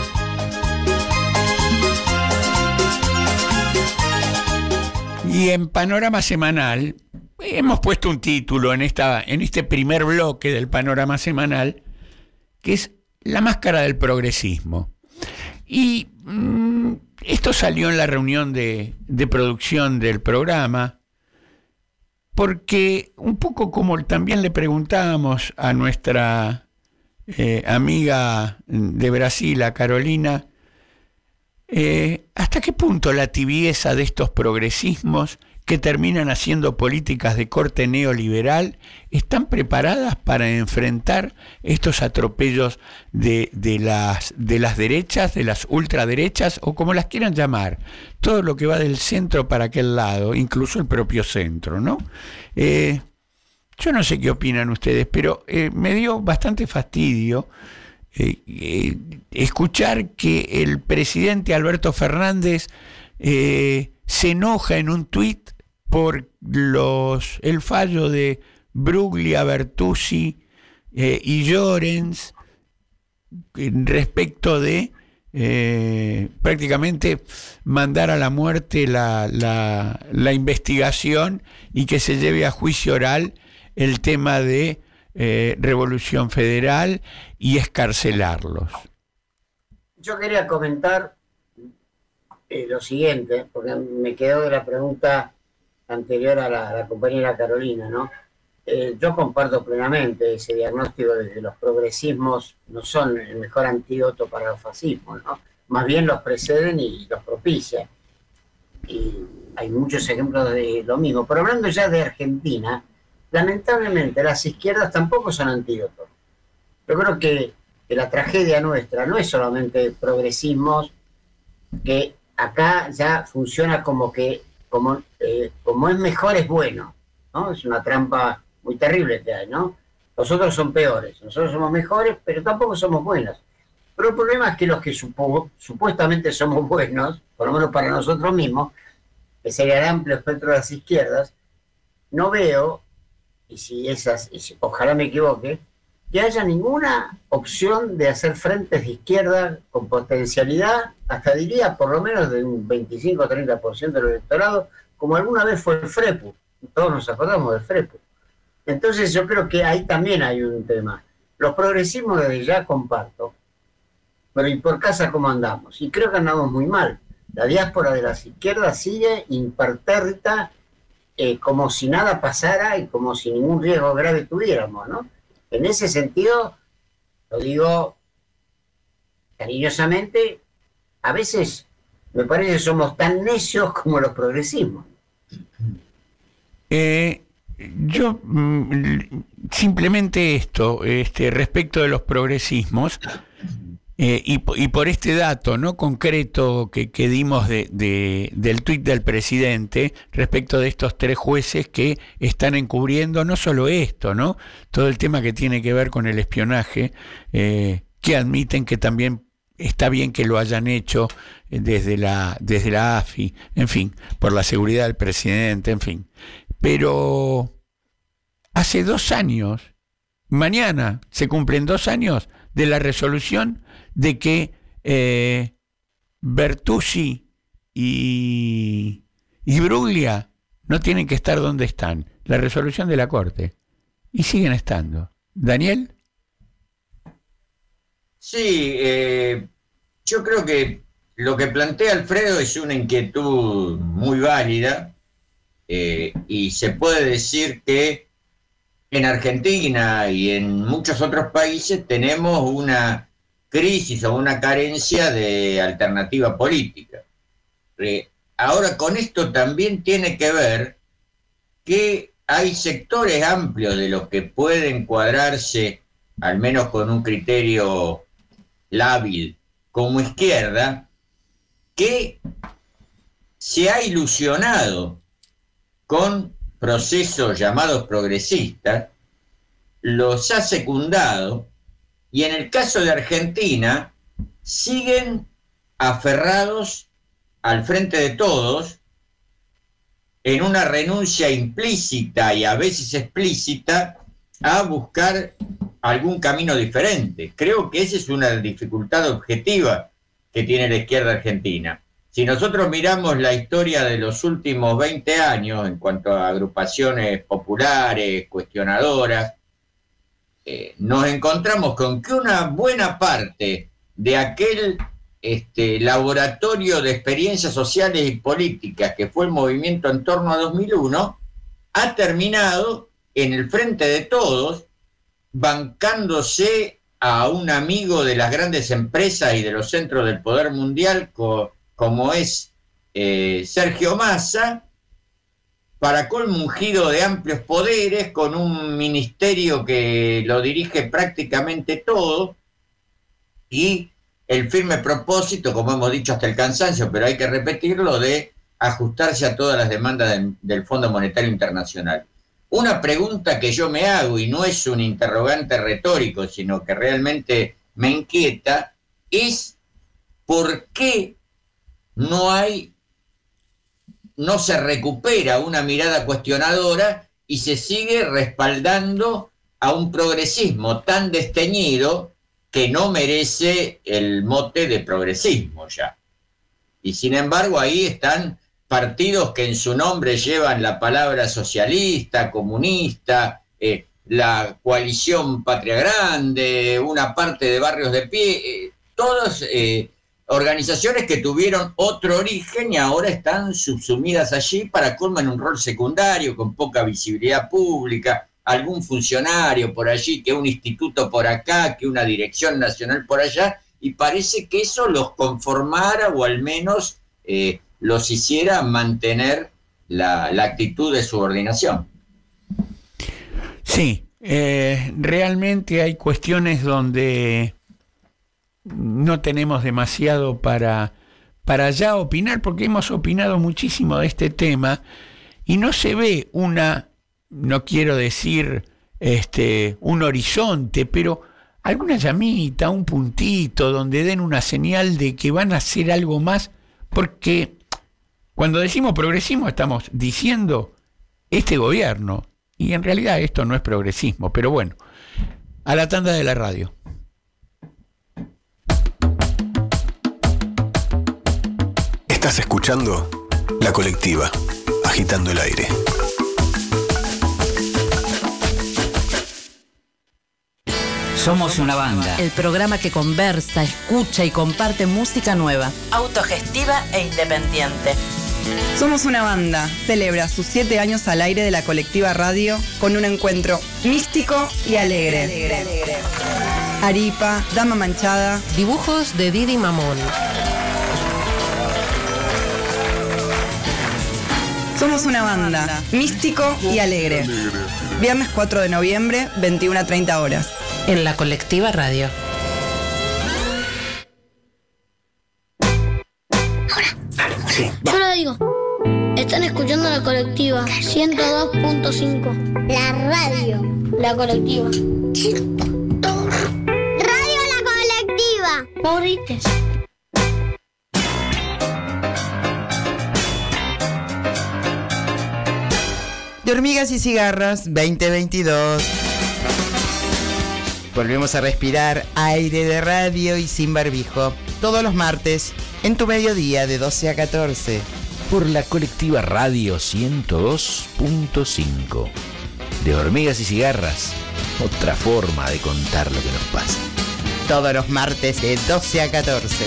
Y en Panorama semanal hemos puesto un título en esta, en este primer bloque del Panorama semanal, que es La máscara del progresismo. Y mmm, esto salió en la reunión de, de producción del programa, porque un poco como también le preguntábamos a nuestra eh, amiga de Brasil, a Carolina, eh, ¿hasta qué punto la tibieza de estos progresismos que terminan haciendo políticas de corte neoliberal están preparadas para enfrentar estos atropellos de, de, las, de las derechas, de las ultraderechas, o como las quieran llamar, todo lo que va del centro para aquel lado, incluso el propio centro, ¿no? Eh, yo no sé qué opinan ustedes, pero eh, me dio bastante fastidio eh, eh, escuchar que el presidente Alberto Fernández eh, se enoja en un tuit por los el fallo de Bruglia, Bertuzzi eh, y Llorens respecto de eh, prácticamente mandar a la muerte la, la, la investigación y que se lleve a juicio oral el tema de eh, Revolución Federal y escarcelarlos. Yo quería comentar eh, lo siguiente, porque me quedó de la pregunta anterior a la, a la compañera Carolina, ¿no? Eh, yo comparto plenamente ese diagnóstico de que los progresismos no son el mejor antídoto para los fascismos, ¿no? Más bien los preceden y los propician. Y hay muchos ejemplos de lo mismo. Pero hablando ya de Argentina, lamentablemente las izquierdas tampoco son antídotos. Yo creo que, que la tragedia nuestra no es solamente progresismos, que acá ya funciona como que como, eh, como es mejor es bueno, ¿no? Es una trampa muy terrible que hay, ¿no? Los otros son peores, nosotros somos mejores, pero tampoco somos buenos. Pero el problema es que los que supo, supuestamente somos buenos, por lo menos para nosotros mismos, que sería el amplio espectro de las izquierdas, no veo, y si esas, y si, ojalá me equivoque, que haya ninguna opción de hacer frentes de izquierda con potencialidad, hasta diría por lo menos de un veinticinco o treinta por ciento del electorado, como alguna vez fue el FREPU. Todos nos acordamos del FREPU. Entonces yo creo que ahí también hay un tema. Los progresismos desde ya comparto, pero ¿y por casa cómo andamos? Y creo que andamos muy mal. La diáspora de las izquierdas sigue impertérrita, eh, como si nada pasara y como si ningún riesgo grave tuviéramos, ¿no? En ese sentido, lo digo cariñosamente, a veces me parece que somos tan necios como los progresismos. Eh, yo mm, simplemente esto, este, respecto de los progresismos, eh, y, y por este dato no concreto que, que dimos de, de, del tuit del presidente respecto de estos tres jueces que están encubriendo no solo esto, ¿no? Todo el tema que tiene que ver con el espionaje, eh, que admiten que también está bien que lo hayan hecho desde la, desde la A F I, en fin, por la seguridad del presidente, en fin. Pero hace dos años, mañana se cumplen dos años de la resolución de que eh, Bertuzzi y, y Bruglia no tienen que estar donde están. La resolución de la Corte. Y siguen estando. ¿Daniel? Sí, eh, yo creo que lo que plantea Alfredo es una inquietud muy válida, eh, y se puede decir que en Argentina y en muchos otros países tenemos una crisis o una carencia de alternativa política. Eh, ahora, con esto también tiene que ver que hay sectores amplios de los que pueden cuadrarse, al menos con un criterio lábil, como izquierda, que se ha ilusionado con procesos llamados progresistas, los ha secundado, y en el caso de Argentina siguen aferrados al Frente de Todos en una renuncia implícita y a veces explícita a buscar algún camino diferente. Creo que esa es una dificultad objetiva que tiene la izquierda argentina. Si nosotros miramos la historia de los últimos veinte años en cuanto a agrupaciones populares, cuestionadoras, eh, nos encontramos con que una buena parte de aquel este, laboratorio de experiencias sociales y políticas que fue el movimiento en torno a dos mil uno, ha terminado en el Frente de Todos, bancándose a un amigo de las grandes empresas y de los centros del poder mundial, co como es eh, Sergio Massa, para colmo ungido de amplios poderes, con un ministerio que lo dirige prácticamente todo, y el firme propósito, como hemos dicho hasta el cansancio, pero hay que repetirlo, de ajustarse a todas las demandas del, del Fondo Monetario Internacional. Una pregunta que yo me hago, y no es un interrogante retórico, sino que realmente me inquieta, es ¿por qué no hay, no se recupera una mirada cuestionadora y se sigue respaldando a un progresismo tan desteñido que no merece el mote de progresismo ya. Y sin embargo ahí están partidos que en su nombre llevan la palabra socialista, comunista, eh, la coalición Patria Grande, una parte de Barrios de Pie, eh, todas eh, organizaciones que tuvieron otro origen y ahora están subsumidas allí para colmo en un rol secundario, con poca visibilidad pública, algún funcionario por allí, que un instituto por acá, que una dirección nacional por allá, y parece que eso los conformara o al menos eh, los hiciera mantener la, la actitud de subordinación. Sí, eh, realmente hay cuestiones donde no tenemos demasiado para, para ya opinar, porque hemos opinado muchísimo de este tema y no se ve una, no quiero decir este, un horizonte, pero alguna llamita, un puntito donde den una señal de que van a hacer algo más, porque cuando decimos progresismo estamos diciendo este gobierno, y en realidad esto no es progresismo, pero bueno, a la tanda de la radio. Estás escuchando La Colectiva, agitando el aire. Somos una banda. El programa que conversa, escucha y comparte música nueva, autogestiva e independiente. Somos una banda. Celebra sus siete años al aire de la Colectiva Radio con un encuentro místico y alegre. alegre, alegre. Aripa, Dama Manchada. Dibujos de Didi Mamón. Somos una banda. Místico y alegre. Viernes cuatro de noviembre, veintiuna a treinta horas. En la Colectiva Radio. Sí. Yo lo digo. Están escuchando La Colectiva ciento dos punto cinco. La radio. La Colectiva. ciento dos. Radio La Colectiva. Moriste. De Hormigas y Cigarras veinte veintidós. Volvemos a respirar aire de radio y sin barbijo. Todos los martes, en tu mediodía de doce a catorce. Por la Colectiva Radio ciento dos punto cinco. De Hormigas y Cigarras, otra forma de contar lo que nos pasa. Todos los martes de doce a catorce.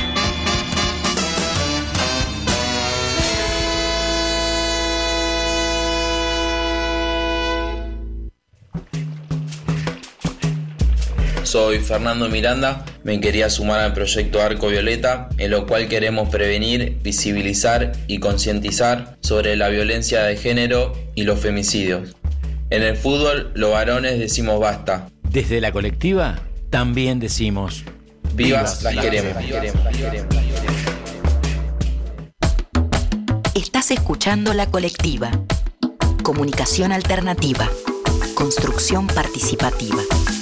Soy Fernando Miranda, me quería sumar al proyecto Arco Violeta, en lo cual queremos prevenir, visibilizar y concientizar sobre la violencia de género y los femicidios. En el fútbol, los varones decimos basta. Desde la Colectiva, también decimos vivas las queremos. Estás escuchando La Colectiva. Comunicación alternativa. Construcción participativa.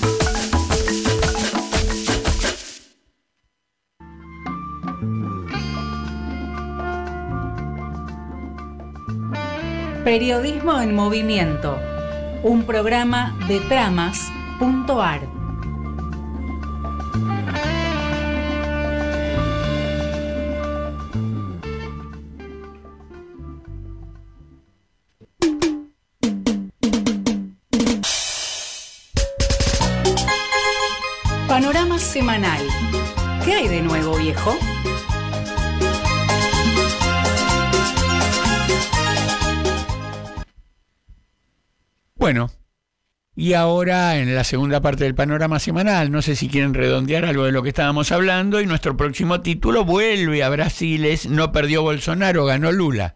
Periodismo en Movimiento, un programa de tramas punto ar. Panorama semanal. ¿Qué hay de nuevo, viejo? Bueno, y ahora en la segunda parte del panorama semanal, no sé si quieren redondear algo de lo que estábamos hablando, y nuestro próximo título vuelve a Brasil, es No perdió Bolsonaro, ganó Lula.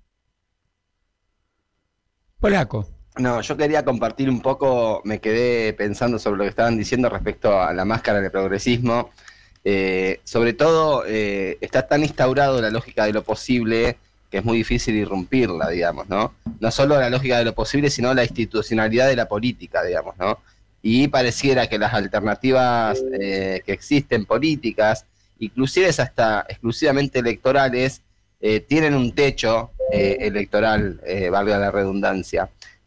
Polaco. No, yo quería compartir un poco, me quedé pensando sobre lo que estaban diciendo respecto a la máscara del progresismo. Eh, sobre todo, eh, está tan instaurado la lógica de lo posible que es muy difícil irrumpirla, digamos, ¿no? No solo la lógica de lo posible, sino la institucionalidad de la política, digamos, ¿no? Y pareciera que las alternativas eh, que existen políticas, inclusive hasta exclusivamente electorales, eh, tienen un techo eh, electoral, eh, valga la redundancia.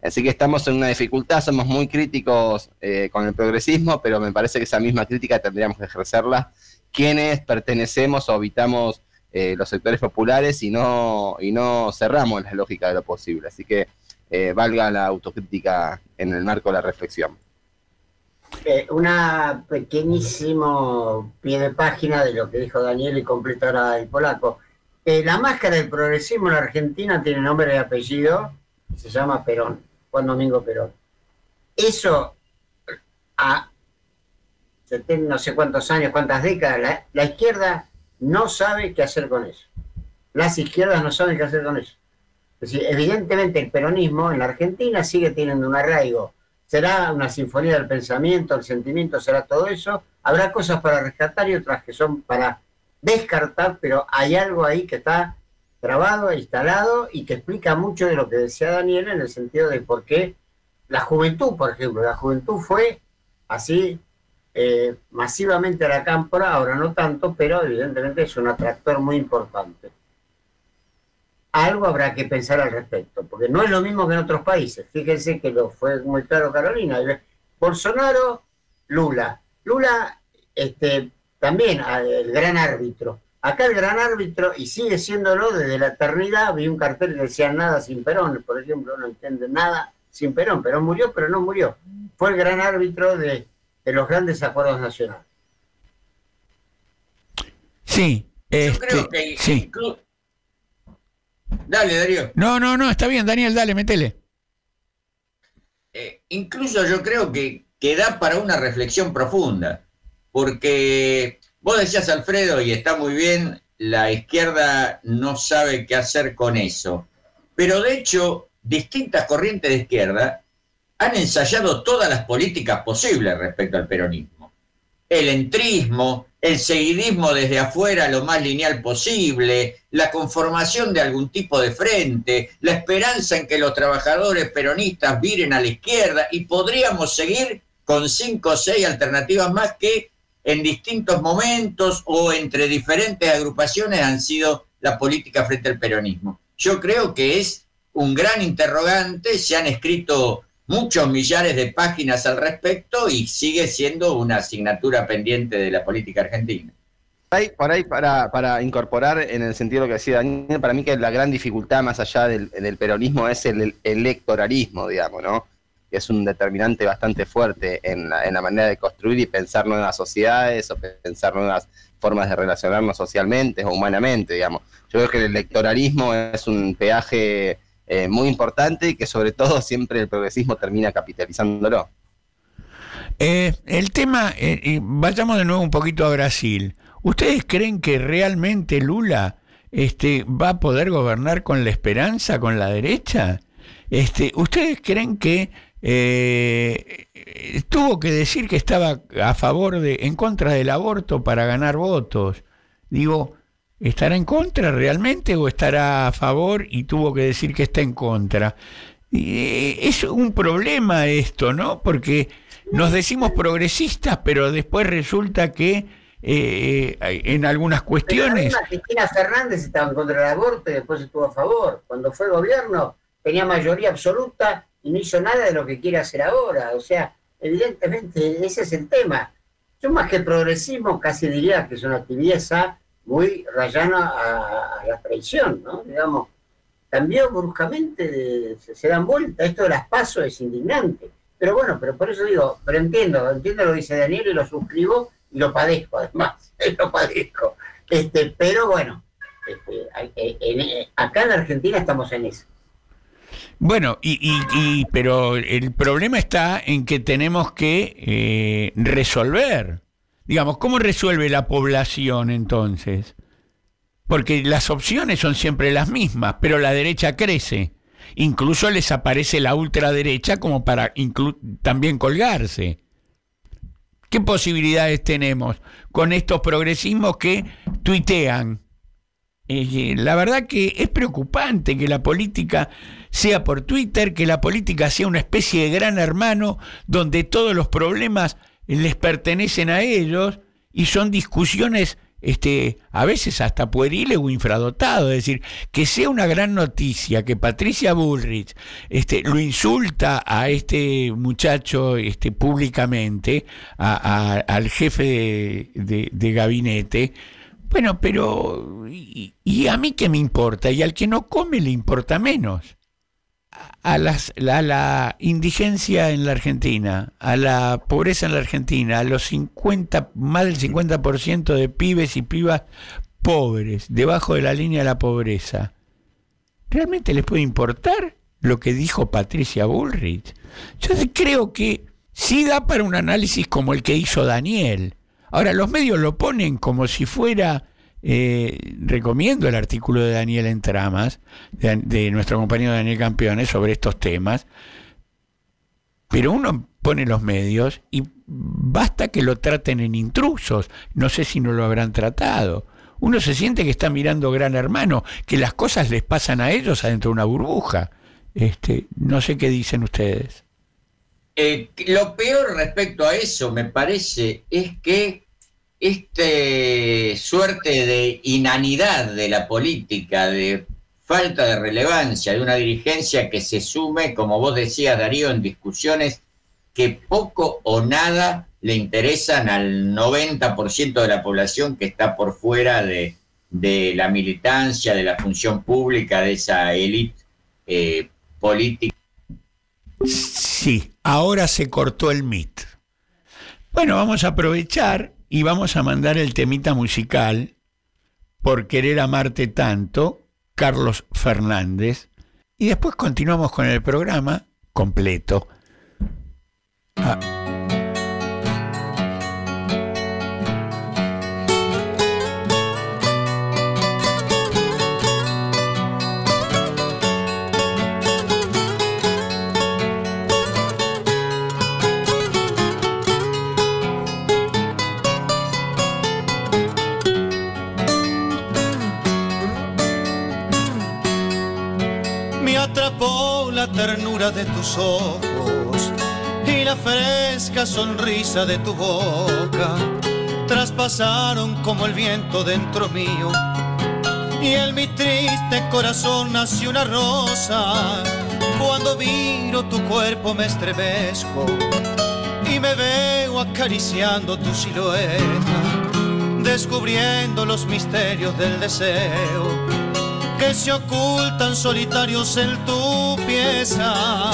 Así que estamos en una dificultad, somos muy críticos eh, con el progresismo, pero me parece que esa misma crítica tendríamos que ejercerla quienes pertenecemos o habitamos eh, los sectores populares y no, y no cerramos la lógica de lo posible. Así que eh, valga la autocrítica en el marco de la reflexión. Eh, una pequeñísimo pie de página de lo que dijo Daniel y completa ahora el polaco. Eh, la máscara del progresismo en la Argentina tiene nombre y apellido, y se llama Perón, Juan Domingo Perón. Eso, a setenta, no sé cuántos años, cuántas décadas, la, la izquierda no sabe qué hacer con eso. Las izquierdas no saben qué hacer con eso. Es decir, evidentemente el peronismo en la Argentina sigue teniendo un arraigo. Será una sinfonía del pensamiento, el sentimiento, será todo eso. Habrá cosas para rescatar y otras que son para descartar, pero hay algo ahí que está trabado, instalado y que explica mucho de lo que decía Daniel en el sentido de por qué la juventud, por ejemplo, la juventud fue así eh, masivamente a la cámpora, ahora no tanto, pero evidentemente es un atractor muy importante. Algo habrá que pensar al respecto, porque no es lo mismo que en otros países. Fíjense que lo fue muy claro Carolina. Bolsonaro, Lula. Lula, este, también el gran árbitro. Acá el gran árbitro, y sigue siéndolo desde la eternidad, vi un cartel que decía nada sin Perón, por ejemplo, no entiende nada sin Perón. Perón murió, pero no murió. Fue el gran árbitro de, de los grandes acuerdos nacionales. Sí. Este, Yo creo que sí. inclu- Dale, Darío. No, no, no, está bien, Daniel, dale, métele. Eh, incluso yo creo que, que da para una reflexión profunda, porque vos decías, Alfredo, y está muy bien, la izquierda no sabe qué hacer con eso, pero de hecho, distintas corrientes de izquierda han ensayado todas las políticas posibles respecto al peronismo. El entrismo, el seguidismo desde afuera lo más lineal posible, la conformación de algún tipo de frente, la esperanza en que los trabajadores peronistas viren a la izquierda, y podríamos seguir con cinco o seis alternativas más que en distintos momentos o entre diferentes agrupaciones han sido la política frente al peronismo. Yo creo que es un gran interrogante, se han escrito muchos millares de páginas al respecto y sigue siendo una asignatura pendiente de la política argentina. Por ahí, por ahí para, para incorporar en el sentido de lo que decía Daniel, para mí que la gran dificultad más allá del, del peronismo es el, el electoralismo, digamos, ¿no? Que es un determinante bastante fuerte en la, en la manera de construir y pensar nuevas sociedades o pensar nuevas formas de relacionarnos socialmente o humanamente, digamos. Yo creo que el electoralismo es un peaje Eh, muy importante y que sobre todo siempre el progresismo termina capitalizándolo. Eh, el tema, eh, y vayamos de nuevo un poquito a Brasil. ¿Ustedes creen que realmente Lula este, va a poder gobernar con la esperanza, con la derecha? Este, ¿Ustedes creen que eh, tuvo que decir que estaba a favor de, en contra del aborto para ganar votos? Digo, ¿estará en contra realmente o estará a favor y tuvo que decir que está en contra? Y es un problema esto, ¿no? Porque nos decimos progresistas, pero después resulta que eh, en algunas cuestiones... Pero la misma Cristina Fernández estaba en contra del aborto y después estuvo a favor. Cuando fue gobierno tenía mayoría absoluta y no hizo nada de lo que quiere hacer ahora. O sea, evidentemente ese es el tema. Yo más que progresismo casi diría que es una tibieza muy rayana a, a la traición, ¿no? Digamos, cambió bruscamente, se, se dan vuelta, esto de las PASO es indignante, pero bueno, pero por eso digo, pero entiendo, entiendo lo que dice Daniel y lo suscribo y lo padezco además, lo padezco, este, pero bueno, este, en, en, acá en Argentina estamos en eso. Bueno, y, y, y pero el problema está en que tenemos que eh, resolver. Digamos, ¿cómo resuelve la población entonces? Porque las opciones son siempre las mismas, pero la derecha crece. Incluso les aparece la ultraderecha como para inclu- también colgarse. ¿Qué posibilidades tenemos con estos progresismos que tuitean? Eh, la verdad que es preocupante que la política sea por Twitter, que la política sea una especie de gran hermano donde todos los problemas les pertenecen a ellos y son discusiones este, a veces hasta pueriles o infradotados. Es decir, que sea una gran noticia que Patricia Bullrich este, lo insulta a este muchacho este, públicamente, a, a, al jefe de, de, de gabinete. Bueno, pero y, y a mí qué me importa, y al que no come le importa menos. A las, la, la indigencia en la Argentina, a la pobreza en la Argentina, a los cincuenta, más del cincuenta por ciento de pibes y pibas pobres, debajo de la línea de la pobreza, ¿realmente les puede importar lo que dijo Patricia Bullrich? Yo creo que sí da para un análisis como el que hizo Daniel. Ahora, los medios lo ponen como si fuera... Eh, recomiendo el artículo de Daniel en Tramas, de, de nuestro compañero Daniel Campeones, sobre estos temas, pero uno pone los medios y basta que lo traten en intrusos. No sé si no lo habrán tratado. Uno se siente que está mirando Gran Hermano, que las cosas les pasan a ellos adentro de una burbuja. Este, no sé qué dicen ustedes. Eh, lo peor respecto a eso, me parece, es que este suerte de inanidad de la política, de falta de relevancia de una dirigencia que se sume, como vos decías, Darío, en discusiones que poco o nada le interesan al noventa por ciento de la población que está por fuera de, de la militancia, de la función pública, de esa élite eh, política. Sí, ahora se cortó el mit. Bueno, vamos a aprovechar y vamos a mandar el temita musical Por querer amarte tanto, Carlos Fernández, y después continuamos con el programa completo. Ah. Atrapó la ternura de tus ojos y la fresca sonrisa de tu boca. Traspasaron como el viento dentro mío y en mi triste corazón nació una rosa. Cuando miro tu cuerpo me estremezco y me veo acariciando tu silueta, descubriendo los misterios del deseo que se ocultan solitarios en tu pieza.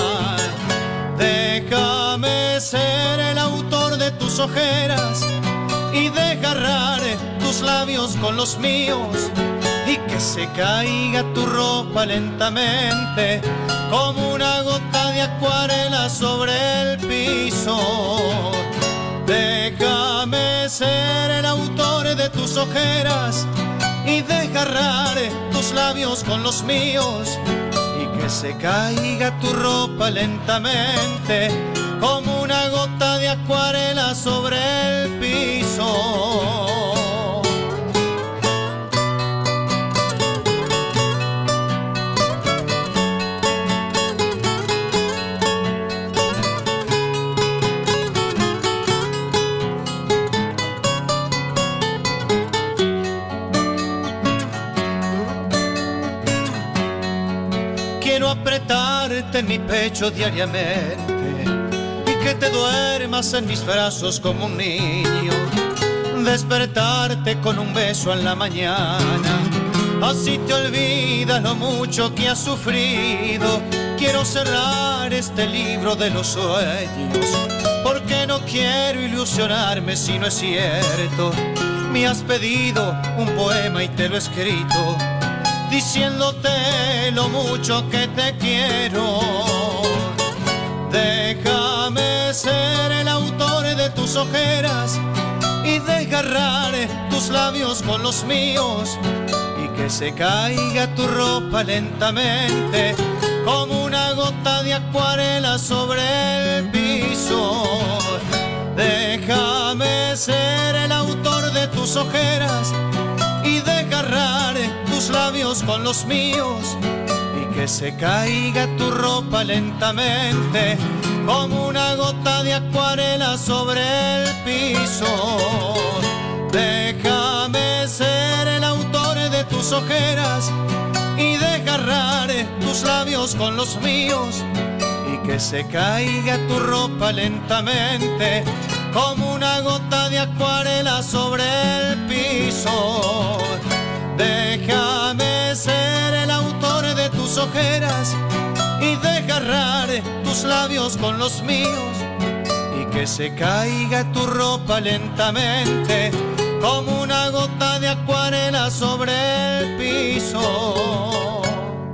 Déjame ser el autor de tus ojeras y desgarrar tus labios con los míos y que se caiga tu ropa lentamente como una gota de acuarela sobre el piso. Déjame ser el autor de tus ojeras y desgarrar tus labios con los míos y que se caiga tu ropa lentamente como una gota de acuarela sobre el piso. Apretarte en mi pecho diariamente y que te duermas en mis brazos como un niño, despertarte con un beso en la mañana, así te olvidas lo mucho que has sufrido. Quiero cerrar este libro de los sueños porque no quiero ilusionarme si no es cierto. Me has pedido un poema y te lo he escrito, diciéndote lo mucho que te quiero. Déjame ser el autor de tus ojeras y desgarrar tus labios con los míos y que se caiga tu ropa lentamente como una gota de acuarela sobre el piso. Déjame ser el autor de tus ojeras y desgarrar tus labios con los míos y que se caiga tu ropa lentamente como una gota de acuarela sobre el piso. Déjame de tus ojeras y desgarrar tus labios con los míos y que se caiga tu ropa lentamente como una gota de acuarela sobre el piso. Déjame ser el autor de tus ojeras y desgarrar tus labios con los míos y que se caiga tu ropa lentamente como una gota de acuarela sobre el piso.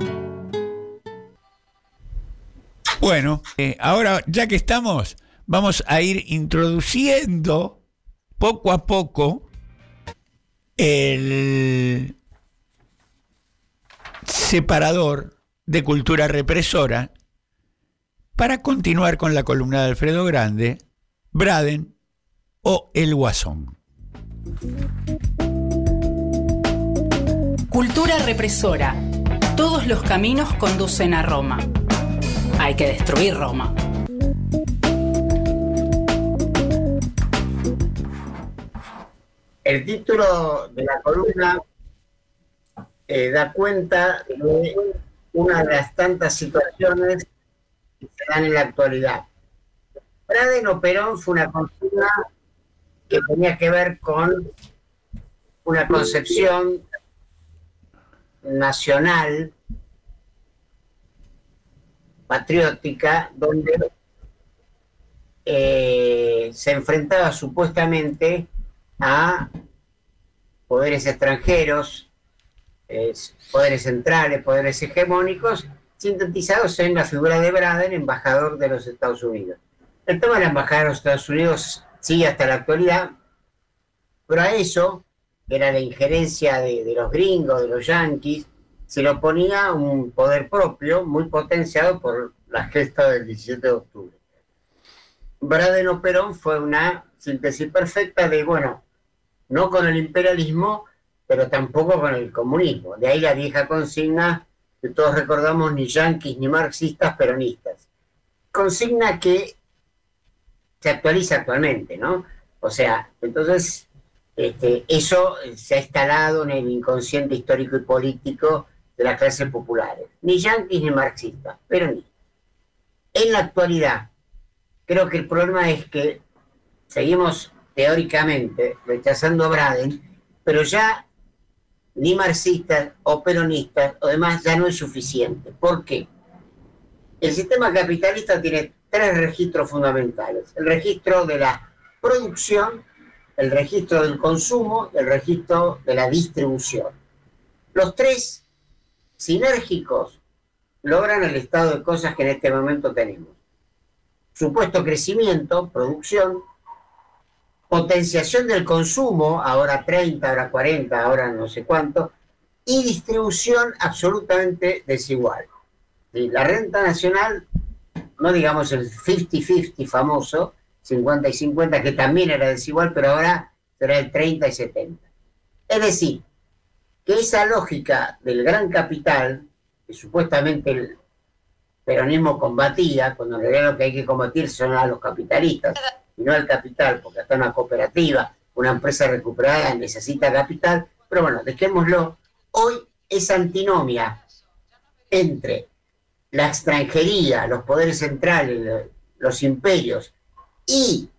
Bueno, eh, ahora ya que estamos, vamos a ir introduciendo poco a poco el separador de cultura represora para continuar con la columna de Alfredo Grande, Braden o El Guasón. Cultura represora. Todos los caminos conducen a Roma. Hay que destruir Roma. El título de la columna eh, da cuenta de una de las tantas situaciones que se dan en la actualidad. Braden o Perón fue una consigna que tenía que ver con una concepción nacional, patriótica, donde eh, se enfrentaba supuestamente a poderes extranjeros, eh, poderes centrales, poderes hegemónicos, sintetizados en la figura de Braden, embajador de los Estados Unidos. El tema de la embajada de los Estados Unidos sigue hasta la actualidad, pero a eso, que era la injerencia de, de los gringos, de los yanquis, se le oponía un poder propio muy potenciado por la gesta del diecisiete de octubre. Braden o Perón fue una síntesis perfecta de, bueno, no con el imperialismo, pero tampoco con el comunismo. De ahí la vieja consigna que todos recordamos, ni yanquis ni marxistas, peronistas. Consigna que se actualiza actualmente, ¿no? O sea, entonces, este, eso se ha instalado en el inconsciente histórico y político de las clases populares. Ni yanquis ni marxistas, peronistas. En la actualidad, creo que el problema es que seguimos teóricamente rechazando a Braden, pero ya ni marxistas o peronistas o demás ya no es suficiente. ¿Por qué? El sistema capitalista tiene tres registros fundamentales: el registro de la producción, el registro del consumo y el registro de la distribución. Los tres sinérgicos logran el estado de cosas que en este momento tenemos: supuesto crecimiento, producción, potenciación del consumo, ahora treinta, ahora cuarenta, ahora no sé cuánto, y distribución absolutamente desigual. ¿Sí? La renta nacional, no digamos el cincuenta cincuenta famoso, cincuenta y cincuenta, que también era desigual, pero ahora será el treinta y setenta. Es decir, que esa lógica del gran capital, que supuestamente el peronismo combatía, cuando en realidad lo que hay que combatir son a los capitalistas, y no al capital, porque hasta una cooperativa, una empresa recuperada necesita capital, pero bueno, dejémoslo. Hoy esa antinomia entre la extranjería, los poderes centrales, los imperios y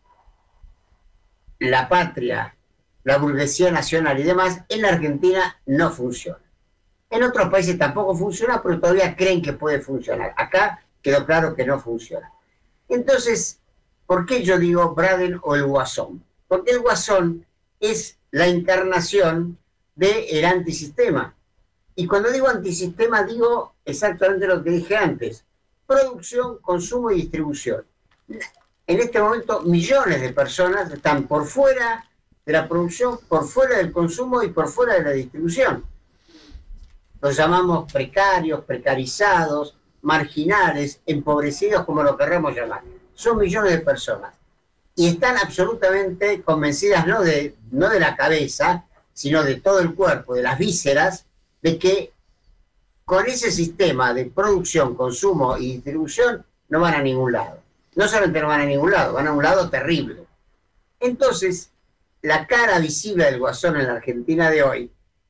la patria, la burguesía nacional y demás, en la Argentina no funciona. En otros países tampoco funciona, pero todavía creen que puede funcionar. Acá quedó claro que no funciona. Entonces, ¿por qué yo digo Braden o el Guasón? Porque el Guasón es la encarnación del antisistema. Y cuando digo antisistema, digo exactamente lo que dije antes: producción, consumo y distribución. En este momento, millones de personas están por fuera de la producción, por fuera del consumo y por fuera de la distribución. Los llamamos precarios, precarizados, marginales, empobrecidos, como lo querramos llamar. Son millones de personas. Y están absolutamente convencidas, no de, no de la cabeza, sino de todo el cuerpo, de las vísceras, de que con ese sistema de producción, consumo y distribución no van a ningún lado. No solamente no van a ningún lado, van a un lado terrible. Entonces, la cara visible del Guasón en la Argentina de hoy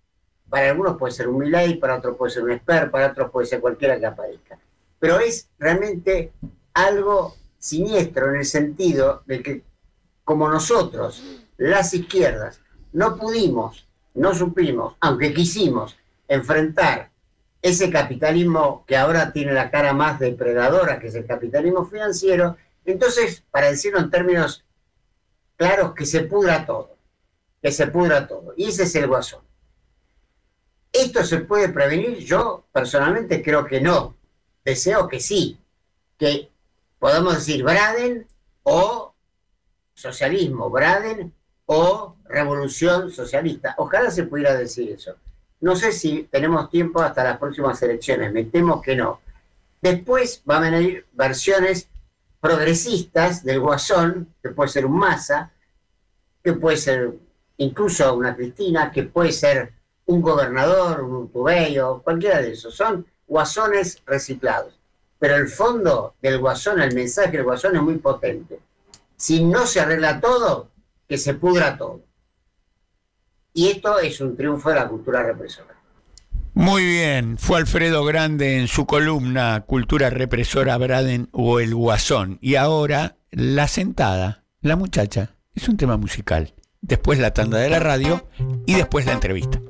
para algunos puede ser un Milei, para otros puede ser un Esper, para otros puede ser cualquiera que aparezca. Pero es realmente algo siniestro en el sentido de que como nosotros, las izquierdas, no pudimos, no supimos, aunque quisimos, enfrentar ese capitalismo que ahora tiene la cara más depredadora, que es el capitalismo financiero, entonces, para decirlo en términos claros, que se pudra todo, que se pudra todo. Y ese es el Guasón. ¿Esto se puede prevenir? Yo personalmente creo que no. Deseo que sí, que podamos decir Braden o socialismo, Braden o revolución socialista. Ojalá se pudiera decir eso. No sé si tenemos tiempo hasta las próximas elecciones, me temo que no. Después van a venir versiones progresistas del Guasón, que puede ser un Massa, que puede ser incluso una Cristina, que puede ser un gobernador, un Urtubey, cualquiera de esos. Son guasones reciclados. Pero el fondo del Guasón, el mensaje del Guasón es muy potente. Si no se arregla todo, que se pudra todo. Y esto es un triunfo de la cultura represora. Muy bien, fue Alfredo Grande en su columna Cultura Represora, Braden o el Guasón. Y ahora, La Sentada, la muchacha, es un tema musical. Después la tanda de la radio y después la entrevista.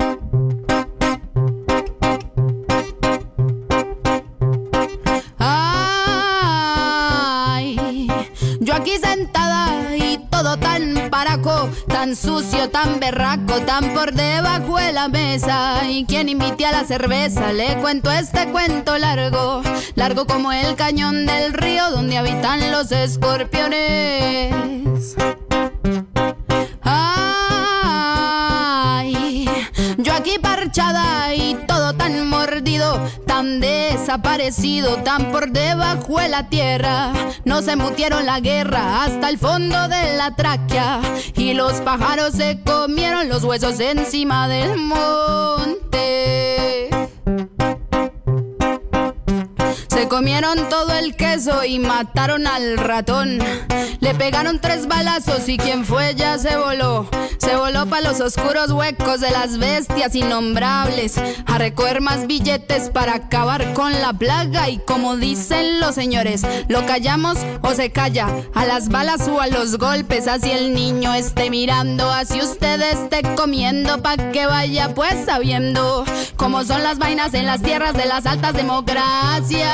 Ay, yo aquí sentada y todo tan paraco, tan sucio, tan berraco, tan por debajo de la mesa. Y quien invite a la cerveza, le cuento este cuento largo, largo como el cañón del río donde habitan los escorpiones. Ay, yo aquí parchada y todo tan mordido, tan desaparecido, tan por debajo de la tierra. No se mutieron la guerra hasta el fondo de la tráquea y los pájaros se comieron los huesos encima del monte. Se comieron todo el queso y mataron al ratón. Le pegaron tres balazos y quien fue ya se voló. Se voló pa' los oscuros huecos de las bestias innombrables, a recoger más billetes para acabar con la plaga. Y como dicen los señores, lo callamos o se calla, a las balas o a los golpes. Así el niño esté mirando, así usted esté comiendo, pa' que vaya pues sabiendo cómo son las vainas en las tierras de las altas democracias.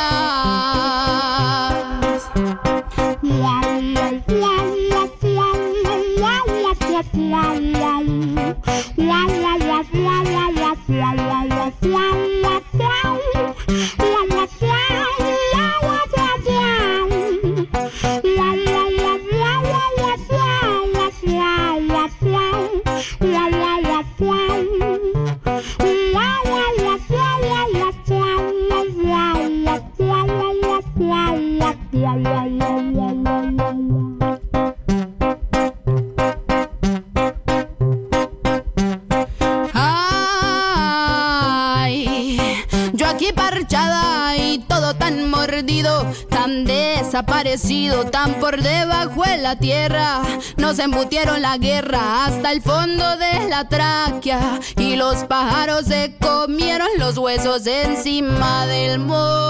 Tan desaparecido, tan por debajo de la tierra. Nos embutieron la guerra hasta el fondo de la tráquea y los pájaros se comieron los huesos encima del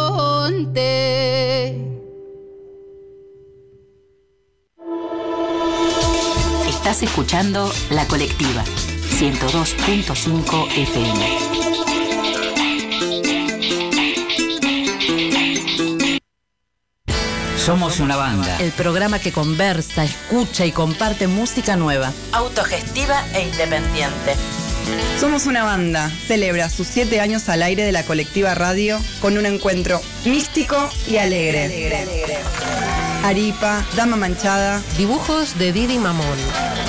monte. Estás escuchando La Colectiva, ciento dos punto cinco F M. Somos una banda. El programa que conversa, escucha y comparte música nueva, autogestiva e independiente. Somos una banda. Celebra sus siete años al aire de la Colectiva Radio con un encuentro místico y alegre. alegre, alegre. Aripa, Dama Manchada. Dibujos de Didi Mamón.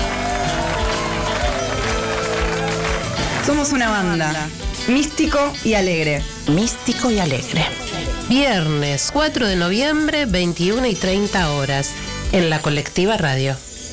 Somos una banda. Místico y alegre. Místico y alegre. Viernes cuatro de noviembre, veintiuna y treinta horas, en la Colectiva Radio.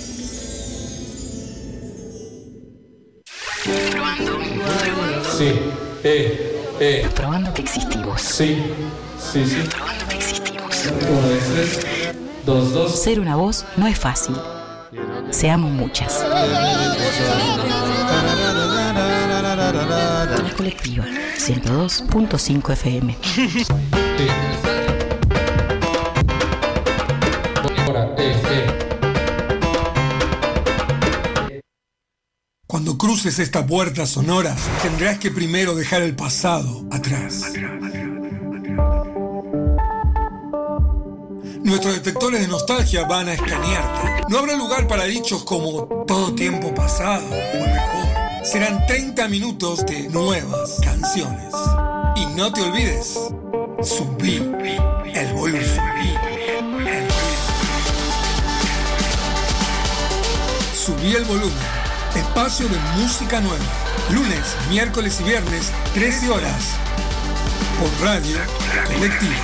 Probando. Sí, eh, eh. Probando que existimos. Sí, sí, sí. Probando que existimos. Uno, dos, tres, dos, dos. Ser una voz no es fácil. Seamos muchas. colectiva, ciento dos punto cinco F M. Cuando cruces esta puerta sonora, tendrás que primero dejar el pasado atrás. Nuestros detectores de nostalgia van a escanearte. No habrá lugar para dichos como todo tiempo pasado o mejor. Serán treinta minutos de nuevas canciones. Y no te olvides, subí el volumen. Subí el volumen. Espacio de música nueva. Lunes, miércoles y viernes, trece horas. Por Radio Colectiva.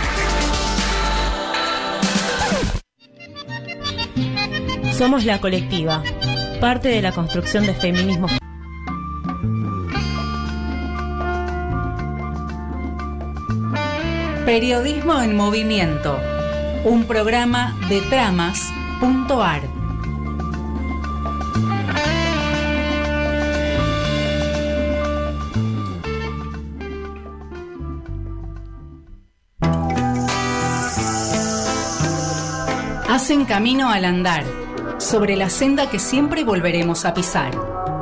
Somos la colectiva, parte de la construcción de feminismo. Periodismo en Movimiento, un programa de tramas punto ar. Hacen camino al andar, sobre la senda que siempre volveremos a pisar.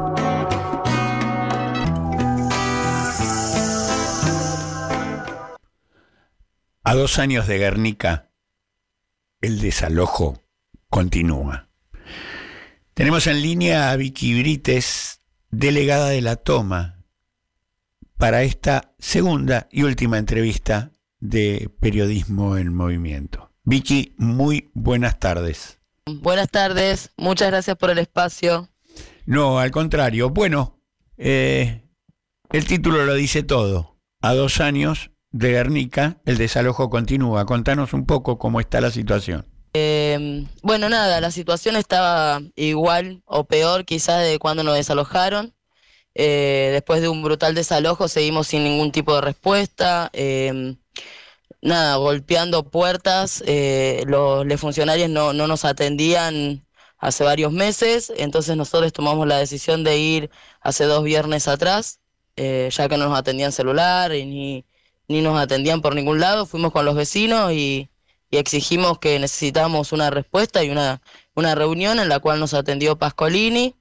A dos años de Guernica, el desalojo continúa. Tenemos en línea a Vicky Brites, delegada de La Toma, para esta segunda y última entrevista de Periodismo en Movimiento. Vicky, muy buenas tardes. Buenas tardes, muchas gracias por el espacio. No, al contrario. Bueno, eh, el título lo dice todo. A dos años de Guernica, el desalojo continúa. Contanos un poco cómo está la situación. Eh, bueno, nada, la situación estaba igual o peor quizás de cuando nos desalojaron. Eh, después de un brutal desalojo seguimos sin ningún tipo de respuesta. Eh, Nada, golpeando puertas, eh, los, los funcionarios no, no nos atendían hace varios meses, entonces nosotros tomamos la decisión de ir hace dos viernes atrás, eh, ya que no nos atendían celular y ni, ni nos atendían por ningún lado, fuimos con los vecinos y, y exigimos que necesitamos una respuesta y una, una reunión en la cual nos atendió Pascolini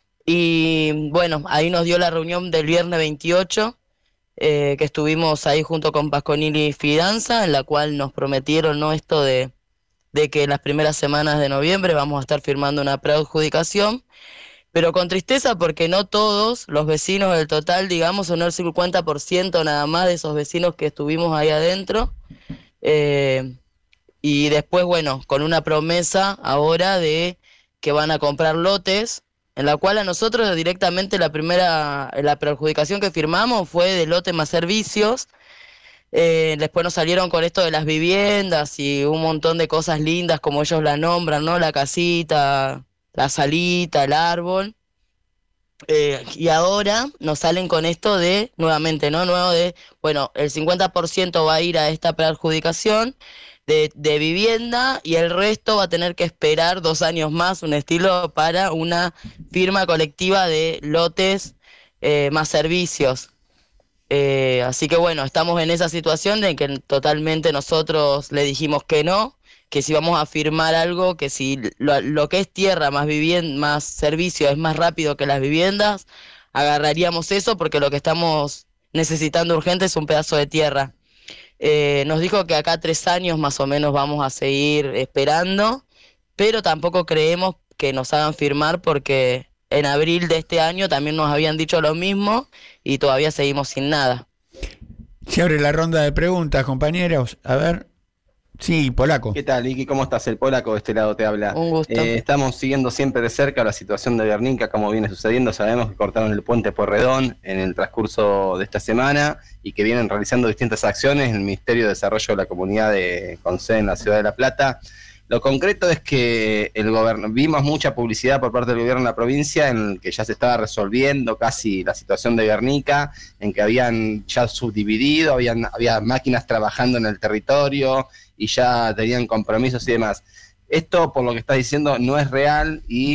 y bueno, ahí nos dio la reunión del viernes veintiocho. Eh, que estuvimos ahí junto con Pasconini y Fidanza, en la cual nos prometieron, ¿no?, esto de, de que en las primeras semanas de noviembre vamos a estar firmando una preadjudicación, pero con tristeza porque no todos los vecinos del total, digamos, son el cincuenta por ciento nada más de esos vecinos que estuvimos ahí adentro, eh, y después, bueno, con una promesa ahora de que van a comprar lotes, en la cual a nosotros directamente la primera, la preadjudicación que firmamos fue de lote más servicios, eh, después nos salieron con esto de las viviendas y un montón de cosas lindas como ellos la nombran, ¿no? La casita, la salita, el árbol, eh, y ahora nos salen con esto de, nuevamente, ¿no? Nuevo de, bueno, el cincuenta por ciento va a ir a esta preadjudicación, De, de vivienda y el resto va a tener que esperar dos años más, un estilo para una firma colectiva de lotes eh, más servicios. Eh, así que bueno, estamos en esa situación de que totalmente nosotros le dijimos que no, que si vamos a firmar algo, que si lo, lo que es tierra más vivienda, más servicio es más rápido que las viviendas, agarraríamos eso porque lo que estamos necesitando urgente es un pedazo de tierra. Eh, nos dijo que acá tres años más o menos vamos a seguir esperando, pero tampoco creemos que nos hagan firmar porque en abril de este año también nos habían dicho lo mismo y todavía seguimos sin nada. Se abre la ronda de preguntas, compañeros. A ver. Sí, Polaco. ¿Qué tal, Vicky? ¿Cómo estás? El Polaco de este lado te habla. Un gusto. Eh, estamos siguiendo siempre de cerca la situación de Guernica, cómo viene sucediendo. Sabemos que cortaron el puente Pueyrredón en el transcurso de esta semana y que vienen realizando distintas acciones en el Ministerio de Desarrollo de la Comunidad de con sede en la Ciudad de La Plata. Lo concreto es que el gobierno, vimos mucha publicidad por parte del gobierno de la provincia en que ya se estaba resolviendo casi la situación de Guernica, en que habían ya subdividido, habían, había máquinas trabajando en el territorio y ya tenían compromisos y demás. Esto, por lo que está diciendo, no es real y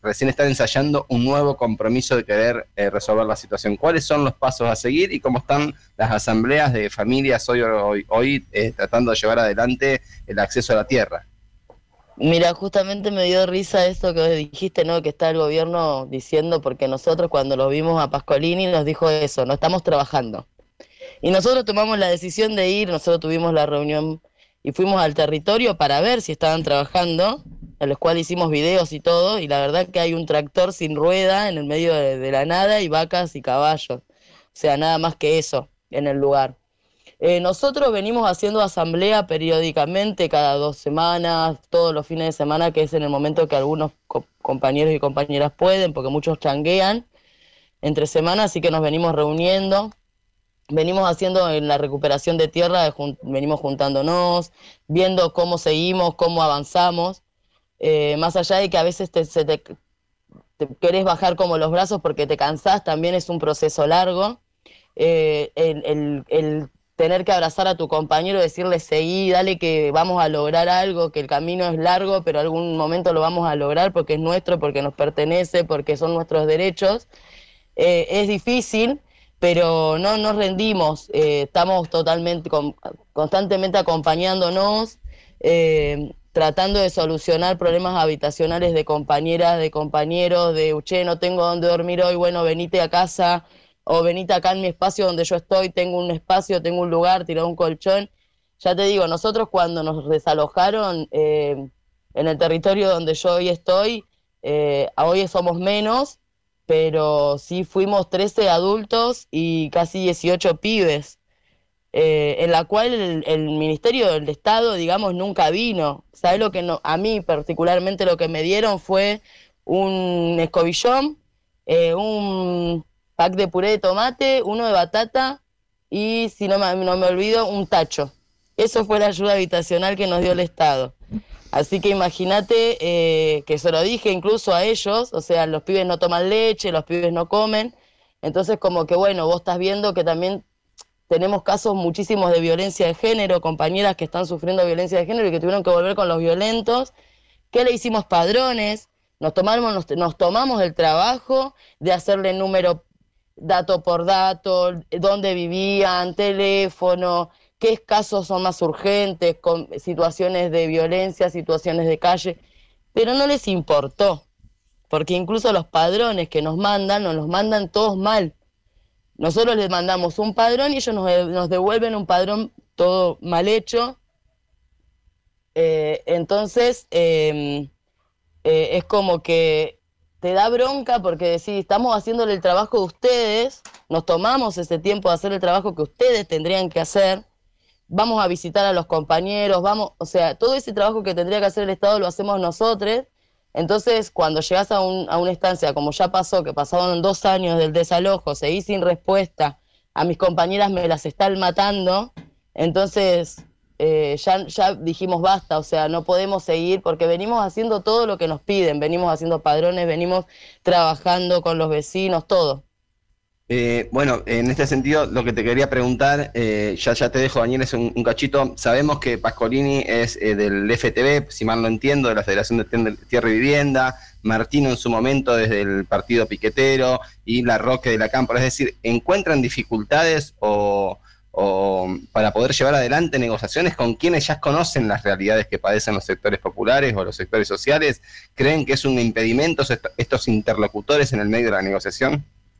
recién están ensayando un nuevo compromiso de querer eh, resolver la situación. ¿Cuáles son los pasos a seguir y cómo están las asambleas de familias hoy, hoy, hoy eh, tratando de llevar adelante el acceso a la tierra? Mira, justamente me dio risa esto que dijiste, ¿no? Que está el gobierno diciendo, porque nosotros cuando lo vimos a Pascolini nos dijo eso, no estamos trabajando. Y nosotros tomamos la decisión de ir, nosotros tuvimos la reunión y fuimos al territorio para ver si estaban trabajando, en los cuales hicimos videos y todo, y la verdad que hay un tractor sin rueda en el medio de, de la nada y vacas y caballos. O sea, nada más que eso en el lugar. Eh, nosotros venimos haciendo asamblea periódicamente, cada dos semanas, todos los fines de semana, que es en el momento que algunos co compañeros y compañeras pueden, porque muchos changuean entre semanas, así que nos venimos reuniendo. Venimos haciendo en la recuperación de tierra, jun venimos juntándonos, viendo cómo seguimos, cómo avanzamos, eh, más allá de que a veces te, se te, te querés bajar como los brazos porque te cansás, también es un proceso largo, eh, el, el, el tener que abrazar a tu compañero, decirle seguí, dale que vamos a lograr algo, que el camino es largo, pero algún momento lo vamos a lograr porque es nuestro, porque nos pertenece, porque son nuestros derechos, eh, es difícil, pero no nos rendimos, eh, estamos totalmente, con, constantemente acompañándonos, eh, tratando de solucionar problemas habitacionales de compañeras, de compañeros, de, che, no tengo dónde dormir hoy, bueno, venite a casa, o venite acá en mi espacio donde yo estoy, tengo un espacio, tengo un lugar, tirado un colchón. Ya te digo, nosotros cuando nos desalojaron eh, en el territorio donde yo hoy estoy, eh, hoy somos menos, pero sí fuimos trece adultos y casi dieciocho pibes, eh, en la cual el, el Ministerio del Estado, digamos, nunca vino. ¿Sabes lo que no, a mí particularmente lo que me dieron fue un escobillón, eh, un pack de puré de tomate, uno de batata y, si no me, no me olvido, un tacho. Eso fue la ayuda habitacional que nos dio el Estado. Así que imagínate eh, que se lo dije incluso a ellos, o sea, los pibes no toman leche, los pibes no comen, entonces como que bueno, vos estás viendo que también tenemos casos muchísimos de violencia de género, compañeras que están sufriendo violencia de género y que tuvieron que volver con los violentos. ¿Qué le hicimos? Padrones, nos tomamos, nos, nos tomamos el trabajo de hacerle número, dato por dato, dónde vivían, teléfono, qué casos son más urgentes, con situaciones de violencia, situaciones de calle, pero no les importó, porque incluso los padrones que nos mandan, nos los mandan todos mal. Nosotros les mandamos un padrón y ellos nos, nos devuelven un padrón todo mal hecho. Eh, entonces, eh, eh, es como que te da bronca porque decís, estamos haciéndole el trabajo de ustedes, nos tomamos ese tiempo de hacer el trabajo que ustedes tendrían que hacer, vamos a visitar a los compañeros, vamos, o sea, todo ese trabajo que tendría que hacer el Estado lo hacemos nosotros. Entonces, cuando llegas a, un, a una instancia, como ya pasó, que pasaron dos años del desalojo, seguí sin respuesta, a mis compañeras me las están matando, entonces eh, ya, ya dijimos basta, o sea, no podemos seguir, porque venimos haciendo todo lo que nos piden, venimos haciendo padrones, venimos trabajando con los vecinos, todo. Eh, bueno, en este sentido, lo que te quería preguntar, eh, ya, ya te dejo, Daniel, es un, un cachito. Sabemos que Pascolini es eh, del F T V, si mal no entiendo, de la Federación de Tierra y Vivienda, Martino en su momento desde el Partido Piquetero y La Roque de la Cámpora. Es decir, ¿encuentran dificultades o, o para poder llevar adelante negociaciones con quienes ya conocen las realidades que padecen los sectores populares o los sectores sociales? ¿Creen que es un impedimento estos interlocutores en el medio de la negociación?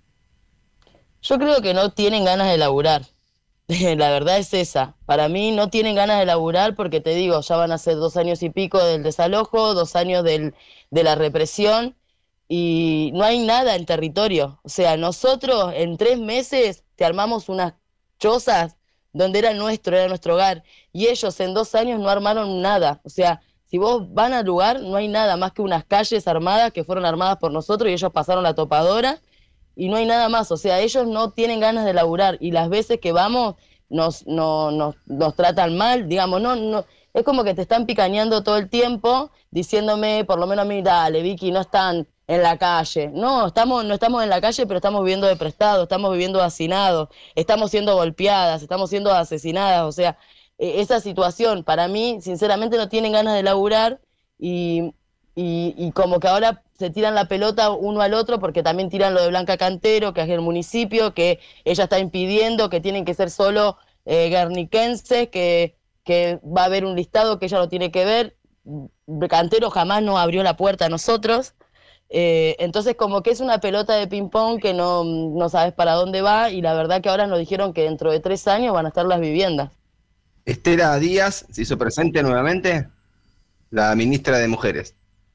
Yo creo que no tienen ganas de laburar, la verdad es esa. Para mí no tienen ganas de laburar porque te digo, ya van a ser dos años y pico del desalojo, dos años del, de la represión y no hay nada en territorio. O sea, nosotros en tres meses te armamos unas chozas donde era nuestro, era nuestro hogar y ellos en dos años no armaron nada. O sea, si vos van al lugar no hay nada más que unas calles armadas que fueron armadas por nosotros y ellos pasaron la topadora. Y no hay nada más, o sea, ellos no tienen ganas de laburar y las veces que vamos nos, no, nos, nos tratan mal, digamos, no, no, es como que te están picañando todo el tiempo, diciéndome, por lo menos a mí, dale, Vicky, no están en la calle. No, estamos, no estamos en la calle, pero estamos viviendo de prestado, estamos viviendo hacinados, estamos siendo golpeadas, estamos siendo asesinadas, o sea, eh, esa situación, para mí, sinceramente, no tienen ganas de laburar y, y, y como que ahora se tiran la pelota uno al otro porque también tiran lo de Blanca Cantero, que es el municipio, que ella está impidiendo, que tienen que ser solo eh, guerniquenses, que, que va a haber un listado que ella lo tiene que ver. Cantero jamás nos abrió la puerta a nosotros. Eh, entonces como que es una pelota de ping-pong que no, no sabes para dónde va, y la verdad que ahora nos dijeron que dentro de tres años van a estar las viviendas. Estela Díaz se hizo presente nuevamente, la ministra de Mujeres.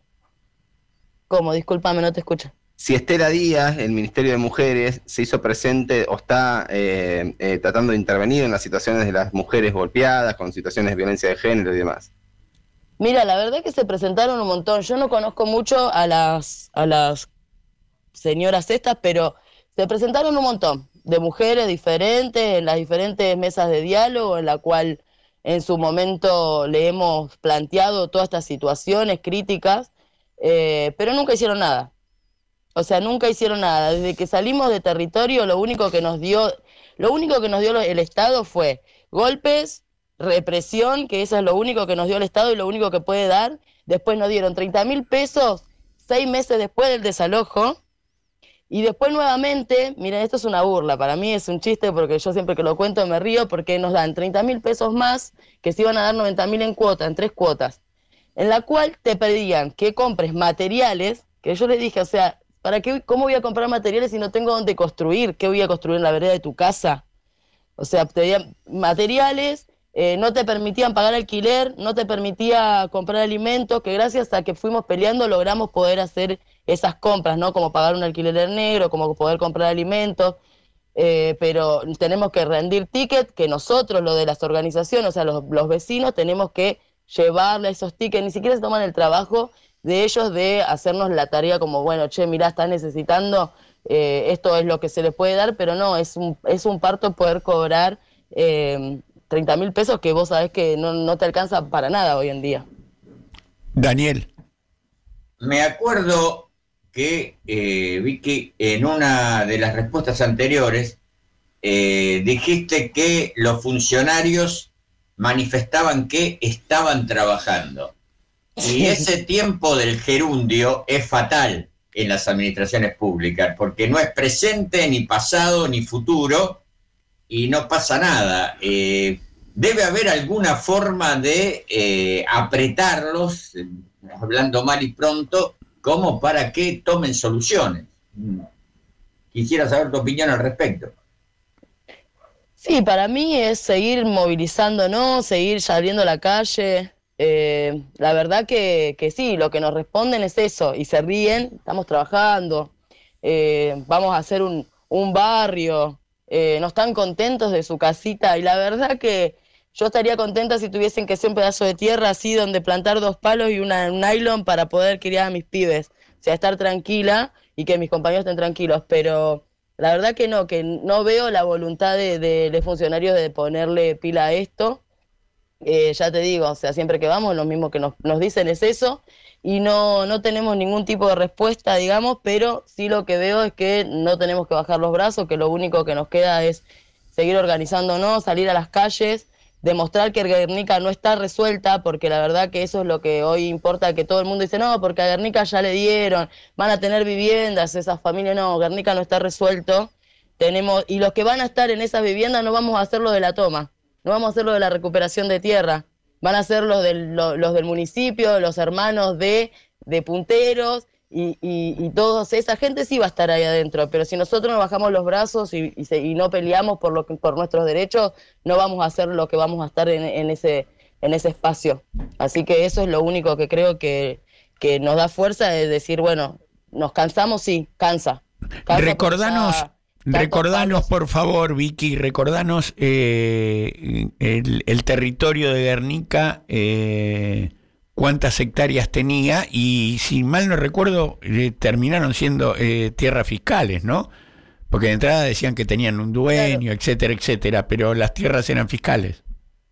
¿Cómo? Discúlpame, no te escucho. Si Estela Díaz, el Ministerio de Mujeres, se hizo presente o está eh, eh, tratando de intervenir en las situaciones de las mujeres golpeadas, con situaciones de violencia de género y demás. Mira, la verdad que se presentaron un montón. Yo no conozco mucho a las, a las señoras estas, pero se presentaron un montón de mujeres diferentes en las diferentes mesas de diálogo, en la cual en su momento le hemos planteado todas estas situaciones críticas. Eh, pero nunca hicieron nada. O sea, nunca hicieron nada. Desde que salimos de territorio, lo único que nos dio, lo único que nos dio el Estado fue golpes, represión, que eso es lo único que nos dio el Estado y lo único que puede dar. Después nos dieron treinta mil pesos seis meses después del desalojo. Y después nuevamente, miren, esto es una burla, para mí es un chiste porque yo siempre que lo cuento me río, porque nos dan treinta mil pesos más, que se iban a dar noventa mil en cuota, en tres cuotas, en la cual te pedían que compres materiales, que yo les dije, o sea, ¿para qué, cómo voy a comprar materiales si no tengo dónde construir? ¿Qué voy a construir en la vereda de tu casa? O sea, te pedían materiales, eh, no te permitían pagar alquiler, no te permitía comprar alimentos, que gracias a que fuimos peleando logramos poder hacer esas compras, ¿no? Como pagar un alquiler en negro, como poder comprar alimentos, eh, pero tenemos que rendir ticket, que nosotros, lo de las organizaciones, o sea, los, los vecinos, tenemos que llevarle esos tickets, ni siquiera se toman el trabajo de ellos de hacernos la tarea como, bueno, che, mirá, estás necesitando, eh, esto es lo que se les puede dar, pero no, es un, es un parto poder cobrar eh, treinta mil pesos que vos sabés que no, no te alcanza para nada hoy en día. Daniel. Me acuerdo que, eh, Vicky, en una de las respuestas anteriores, eh, dijiste que los funcionarios manifestaban que estaban trabajando. Y ese tiempo del gerundio es fatal en las administraciones públicas, porque no es presente, ni pasado, ni futuro, y no pasa nada. Eh, debe haber alguna forma de eh, apretarlos, eh, hablando mal y pronto, como para que tomen soluciones. Quisiera saber tu opinión al respecto. Sí, para mí es seguir movilizándonos, seguir saliendo a la calle. Eh, la verdad que, que sí, lo que nos responden es eso, y se ríen, estamos trabajando, eh, vamos a hacer un, un barrio, eh, no están contentos de su casita, y la verdad que yo estaría contenta si tuviesen que ser un pedazo de tierra así donde plantar dos palos y una, un nylon para poder criar a mis pibes, o sea, estar tranquila y que mis compañeros estén tranquilos, pero la verdad que no, que no veo la voluntad de, de, de funcionarios de ponerle pila a esto. Eh, ya te digo, o sea, siempre que vamos, lo mismo que nos, nos dicen es eso, y no, no tenemos ningún tipo de respuesta, digamos, pero sí lo que veo es que no tenemos que bajar los brazos, que lo único que nos queda es seguir organizándonos, salir a las calles, demostrar que Guernica no está resuelta, porque la verdad que eso es lo que hoy importa, que todo el mundo dice, no, porque a Guernica ya le dieron, van a tener viviendas, esas familias, no, Guernica no está resuelto, tenemos, y los que van a estar en esas viviendas no vamos a hacer lo de la toma. No vamos a hacer lo de la recuperación de tierra, van a ser los del, lo, los del municipio, los hermanos de, de punteros y, y, y todos, esa gente sí va a estar ahí adentro, pero si nosotros nos bajamos los brazos y, y, se, y no peleamos por, lo que, por nuestros derechos, no vamos a hacer lo que vamos a estar en, en, ese, en ese espacio. Así que eso es lo único que creo que, que nos da fuerza, de decir, bueno, nos cansamos, sí, cansa. cansa Recordanos... Recordanos, por favor, Vicky, recordanos eh, el, el territorio de Guernica, eh, cuántas hectáreas tenía, y si mal no recuerdo, eh, terminaron siendo eh, tierras fiscales, ¿no? Porque de entrada decían que tenían un dueño, claro, etcétera, etcétera, pero las tierras eran fiscales.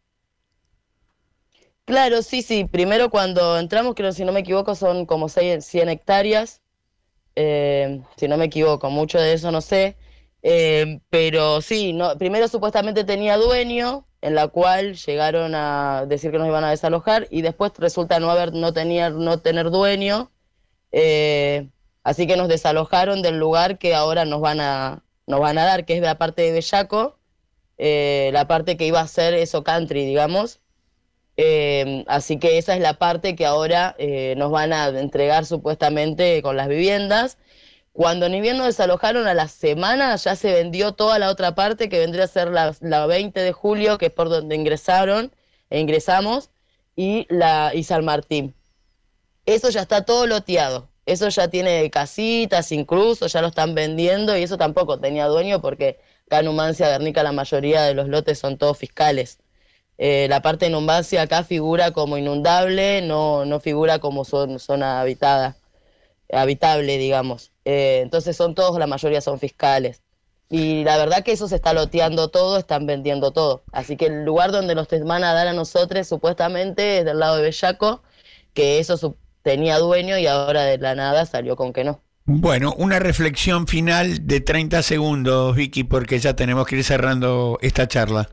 Claro, sí, sí. Primero cuando entramos, creo, si no me equivoco, son como cien hectáreas, eh, si no me equivoco, mucho de eso no sé. Eh, pero sí, no, primero supuestamente tenía dueño, en la cual llegaron a decir que nos iban a desalojar, y después resulta no haber, no tenía, no tener dueño, Eh, así que nos desalojaron del lugar que ahora nos van a, nos van a dar, que es la parte de Bellaco, eh, la parte que iba a ser eso country, digamos. Eh, así que esa es la parte que ahora eh, nos van a entregar supuestamente con las viviendas. Cuando ni bien nos desalojaron, a la semana ya se vendió toda la otra parte, que vendría a ser la, la veinte de julio, que es por donde ingresaron e ingresamos, y, la, y San Martín. Eso ya está todo loteado, eso ya tiene casitas incluso, ya lo están vendiendo, y eso tampoco tenía dueño porque acá en Numancia, Guernica, la mayoría de los lotes son todos fiscales. Eh, la parte de Numancia acá figura como inundable, no, no figura como son, zona habitada, habitable, digamos. Eh, entonces son todos, la mayoría son fiscales. Y la verdad que eso se está loteando todo, están vendiendo todo. Así que el lugar donde nos van a dar a nosotros supuestamente es del lado de Bellaco, que eso tenía dueño y ahora de la nada salió con que no. Bueno, una reflexión final de treinta segundos, Vicky, porque ya tenemos que ir cerrando esta charla.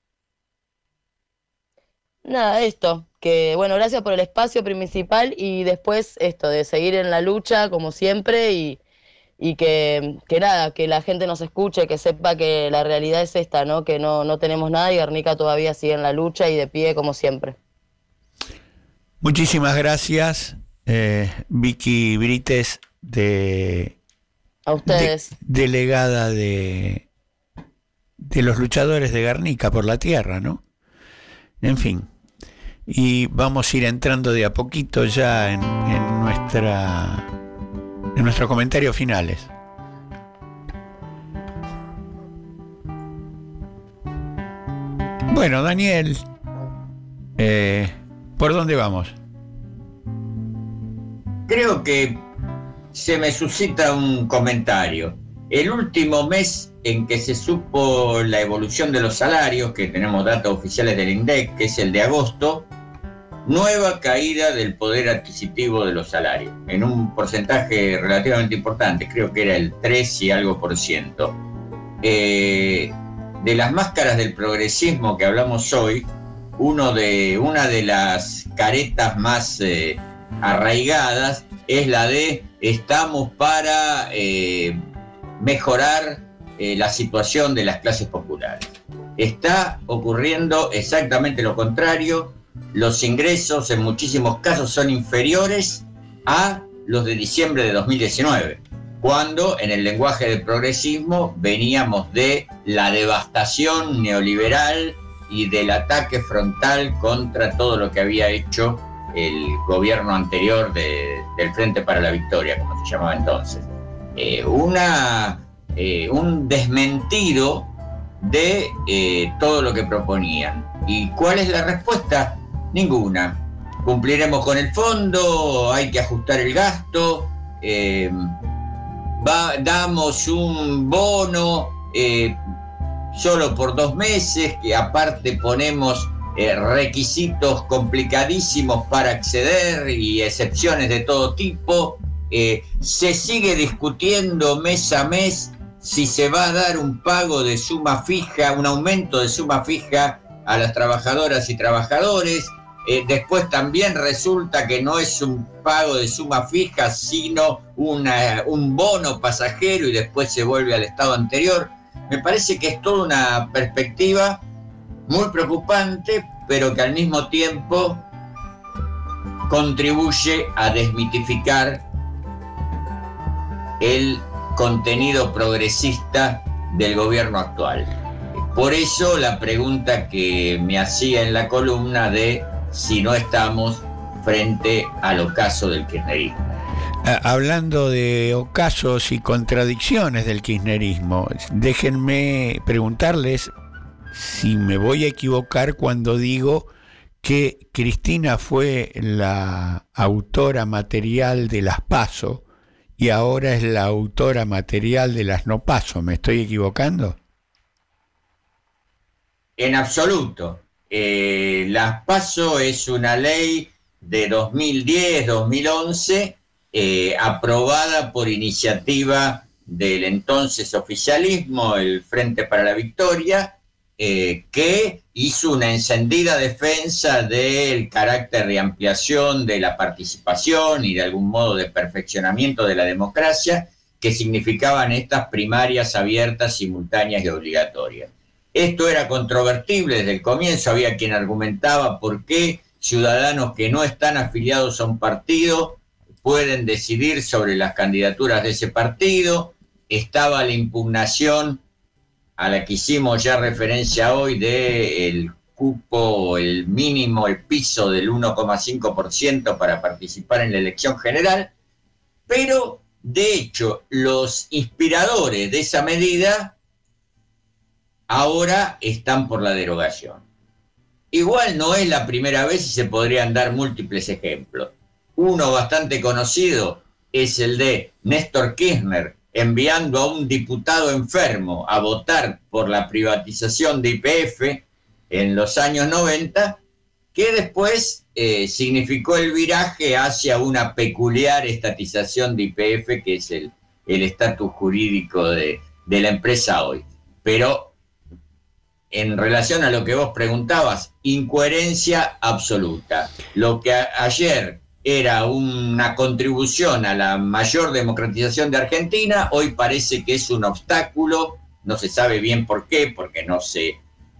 Nada, esto, que bueno, gracias por el espacio principal y después esto, de seguir en la lucha como siempre y, y que, que nada, que la gente nos escuche, que sepa que la realidad es esta, ¿no? Que no, no tenemos nada y Guernica todavía sigue en la lucha y de pie como siempre. Muchísimas gracias, eh, Vicky Brites, de, a ustedes. De, delegada de, de los luchadores de Guernica por la tierra, ¿no? En fin, y vamos a ir entrando de a poquito ya en, en nuestra en nuestros comentarios finales. Bueno, Daniel, eh, ¿por dónde vamos? Creo que se me suscita un comentario. El último mes en que se supo la evolución de los salarios, que tenemos datos oficiales del INDEC, que es el de agosto, nueva caída del poder adquisitivo de los salarios, en un porcentaje relativamente importante, creo que era el tres y algo por ciento. Eh, de las máscaras del progresismo que hablamos hoy, uno de, una de las caretas más eh, arraigadas es la de estamos para eh, mejorar eh, la situación de las clases populares. Está ocurriendo exactamente lo contrario. Los ingresos en muchísimos casos son inferiores a los de diciembre de dos mil diecinueve, cuando en el lenguaje del progresismo veníamos de la devastación neoliberal y del ataque frontal contra todo lo que había hecho el gobierno anterior de, del Frente para la Victoria, como se llamaba entonces. Eh, una, eh, un desmentido de eh, todo lo que proponían. ¿Y cuál es la respuesta? Ninguna. Cumpliremos con el fondo, hay que ajustar el gasto, eh, va, damos un bono eh, solo por dos meses, que aparte ponemos eh, requisitos complicadísimos para acceder y excepciones de todo tipo. Eh, se sigue discutiendo mes a mes si se va a dar un pago de suma fija, un aumento de suma fija a las trabajadoras y trabajadores. Eh, después también resulta que no es un pago de suma fija, sino una, un bono pasajero y después se vuelve al estado anterior. Me parece que es toda una perspectiva muy preocupante, pero que al mismo tiempo contribuye a desmitificar el contenido progresista del gobierno actual. Por eso la pregunta que me hacía en la columna de si no estamos frente al ocaso del kirchnerismo. Hablando de ocasos y contradicciones del kirchnerismo, déjenme preguntarles si me voy a equivocar cuando digo que Cristina fue la autora material de las PASO y ahora es la autora material de las no PASO. ¿Me estoy equivocando? En absoluto. Eh, las PASO es una ley de dos mil diez, dos mil once, eh, aprobada por iniciativa del entonces oficialismo, el Frente para la Victoria, eh, que hizo una encendida defensa del carácter de ampliación de la participación y de algún modo de perfeccionamiento de la democracia que significaban estas primarias abiertas, simultáneas y obligatorias. Esto era controvertible desde el comienzo, había quien argumentaba por qué ciudadanos que no están afiliados a un partido pueden decidir sobre las candidaturas de ese partido. Estaba la impugnación a la que hicimos ya referencia hoy del cupo, el mínimo, el piso del uno coma cinco por ciento para participar en la elección general, pero de hecho los inspiradores de esa medida ahora están por la derogación. Igual no es la primera vez y se podrían dar múltiples ejemplos. Uno bastante conocido es el de Néstor Kirchner, enviando a un diputado enfermo a votar por la privatización de Y P F en los años noventa, que después eh, significó el viraje hacia una peculiar estatización de Y P F, que es el el estatus jurídico de, de la empresa hoy. Pero en relación a lo que vos preguntabas, incoherencia absoluta. Lo que a, ayer era una contribución a la mayor democratización de Argentina, hoy parece que es un obstáculo, no se sabe bien por qué, porque no se,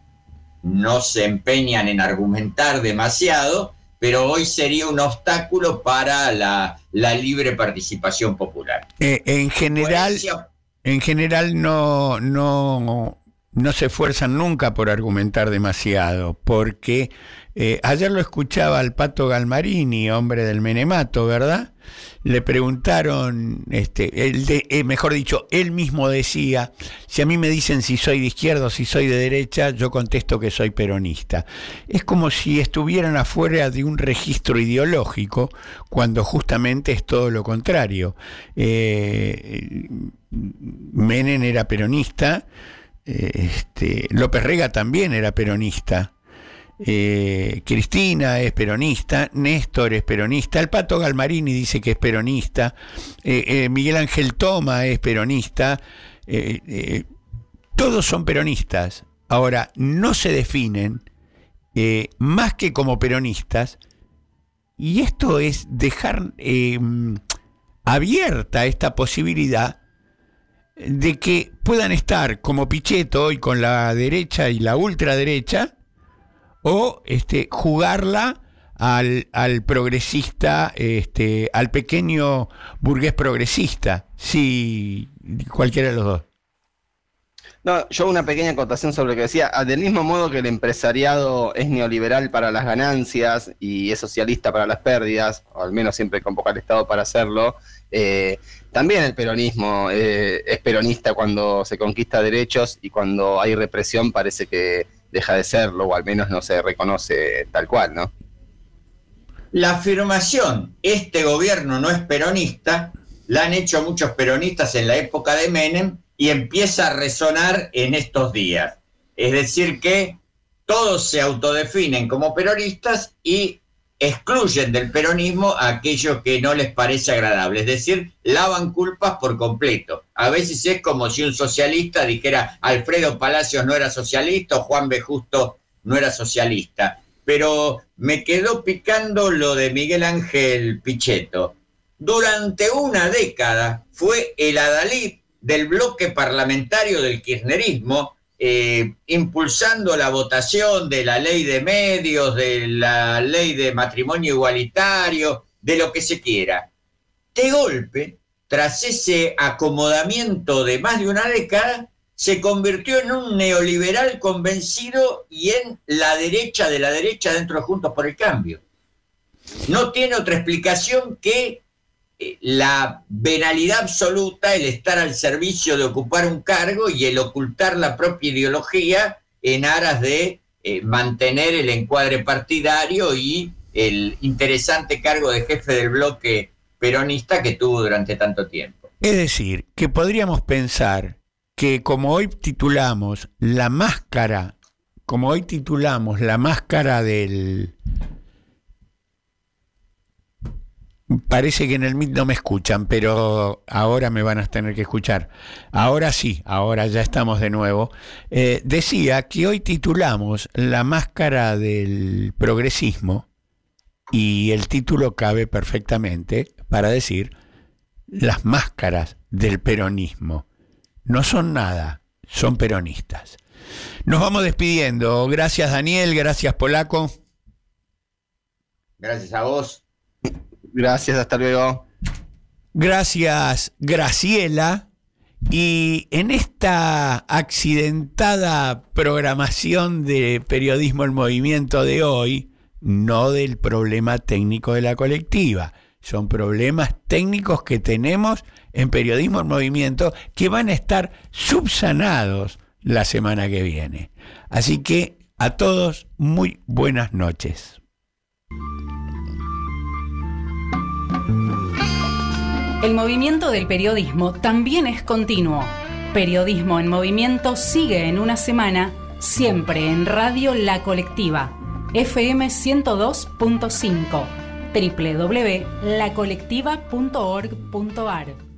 no se empeñan en argumentar demasiado, pero hoy sería un obstáculo para la, la libre participación popular. Eh, en general, en general no, no, no se esfuerzan nunca por argumentar demasiado, porque eh, ayer lo escuchaba al Pato Galmarini, hombre del Menemato, ¿verdad? Le preguntaron, este, él de, eh, mejor dicho, él mismo decía, si a mí me dicen si soy de izquierda o si soy de derecha, yo contesto que soy peronista. Es como si estuvieran afuera de un registro ideológico, cuando justamente es todo lo contrario. Eh, Menem era peronista, eh, este, López Rega también era peronista. Eh, Cristina es peronista, Néstor es peronista, el Pato Galmarini dice que es peronista, eh, eh, Miguel Ángel Toma es peronista, eh, eh, todos son peronistas. Ahora, no se definen eh, más que como peronistas, y esto es dejar eh, abierta esta posibilidad de que puedan estar como Pichetto hoy con la derecha y la ultraderecha, o este, jugarla al, al progresista, este, al pequeño burgués progresista, si cualquiera de los dos. No, yo una pequeña acotación sobre lo que decía. Del mismo modo que el empresariado es neoliberal para las ganancias y es socialista para las pérdidas, o al menos siempre convoca al Estado para hacerlo, eh, también el peronismo eh, es peronista cuando se conquista derechos, y cuando hay represión parece que deja de serlo, o al menos no se reconoce tal cual, ¿no? La afirmación, este gobierno no es peronista, la han hecho muchos peronistas en la época de Menem y empieza a resonar en estos días. Es decir que todos se autodefinen como peronistas y excluyen del peronismo a aquello que no les parece agradable, es decir, lavan culpas por completo. A veces es como si un socialista dijera Alfredo Palacios no era socialista o Juan B. Justo no era socialista. Pero me quedó picando lo de Miguel Ángel Pichetto. Durante una década fue el adalid del bloque parlamentario del kirchnerismo, Eh, impulsando la votación de la ley de medios, de la ley de matrimonio igualitario, de lo que se quiera. De golpe, tras ese acomodamiento de más de una década, se convirtió en un neoliberal convencido y en la derecha de la derecha dentro de Juntos por el Cambio. No tiene otra explicación que la venalidad absoluta, el estar al servicio de ocupar un cargo y el ocultar la propia ideología en aras de eh, mantener el encuadre partidario y el interesante cargo de jefe del bloque peronista que tuvo durante tanto tiempo. Es decir, que podríamos pensar que como hoy titulamos la máscara, como hoy titulamos la máscara del parece que en el Meet no me escuchan, pero ahora me van a tener que escuchar. Ahora sí, ahora ya estamos de nuevo. Eh, decía que hoy titulamos La máscara del progresismo, y el título cabe perfectamente para decir las máscaras del peronismo. No son nada, son peronistas. Nos vamos despidiendo. Gracias, Daniel, gracias, Polaco. Gracias a vos. Gracias, hasta luego. Gracias, Graciela. Y en esta accidentada programación de Periodismo en Movimiento de hoy, no del problema técnico de la colectiva, son problemas técnicos que tenemos en Periodismo en Movimiento que van a estar subsanados la semana que viene. Así que a todos, muy buenas noches. El movimiento del periodismo también es continuo. Periodismo en Movimiento sigue en una semana, siempre en Radio La Colectiva, F M ciento dos punto cinco, doble u doble u doble u punto la colectiva punto org punto a r.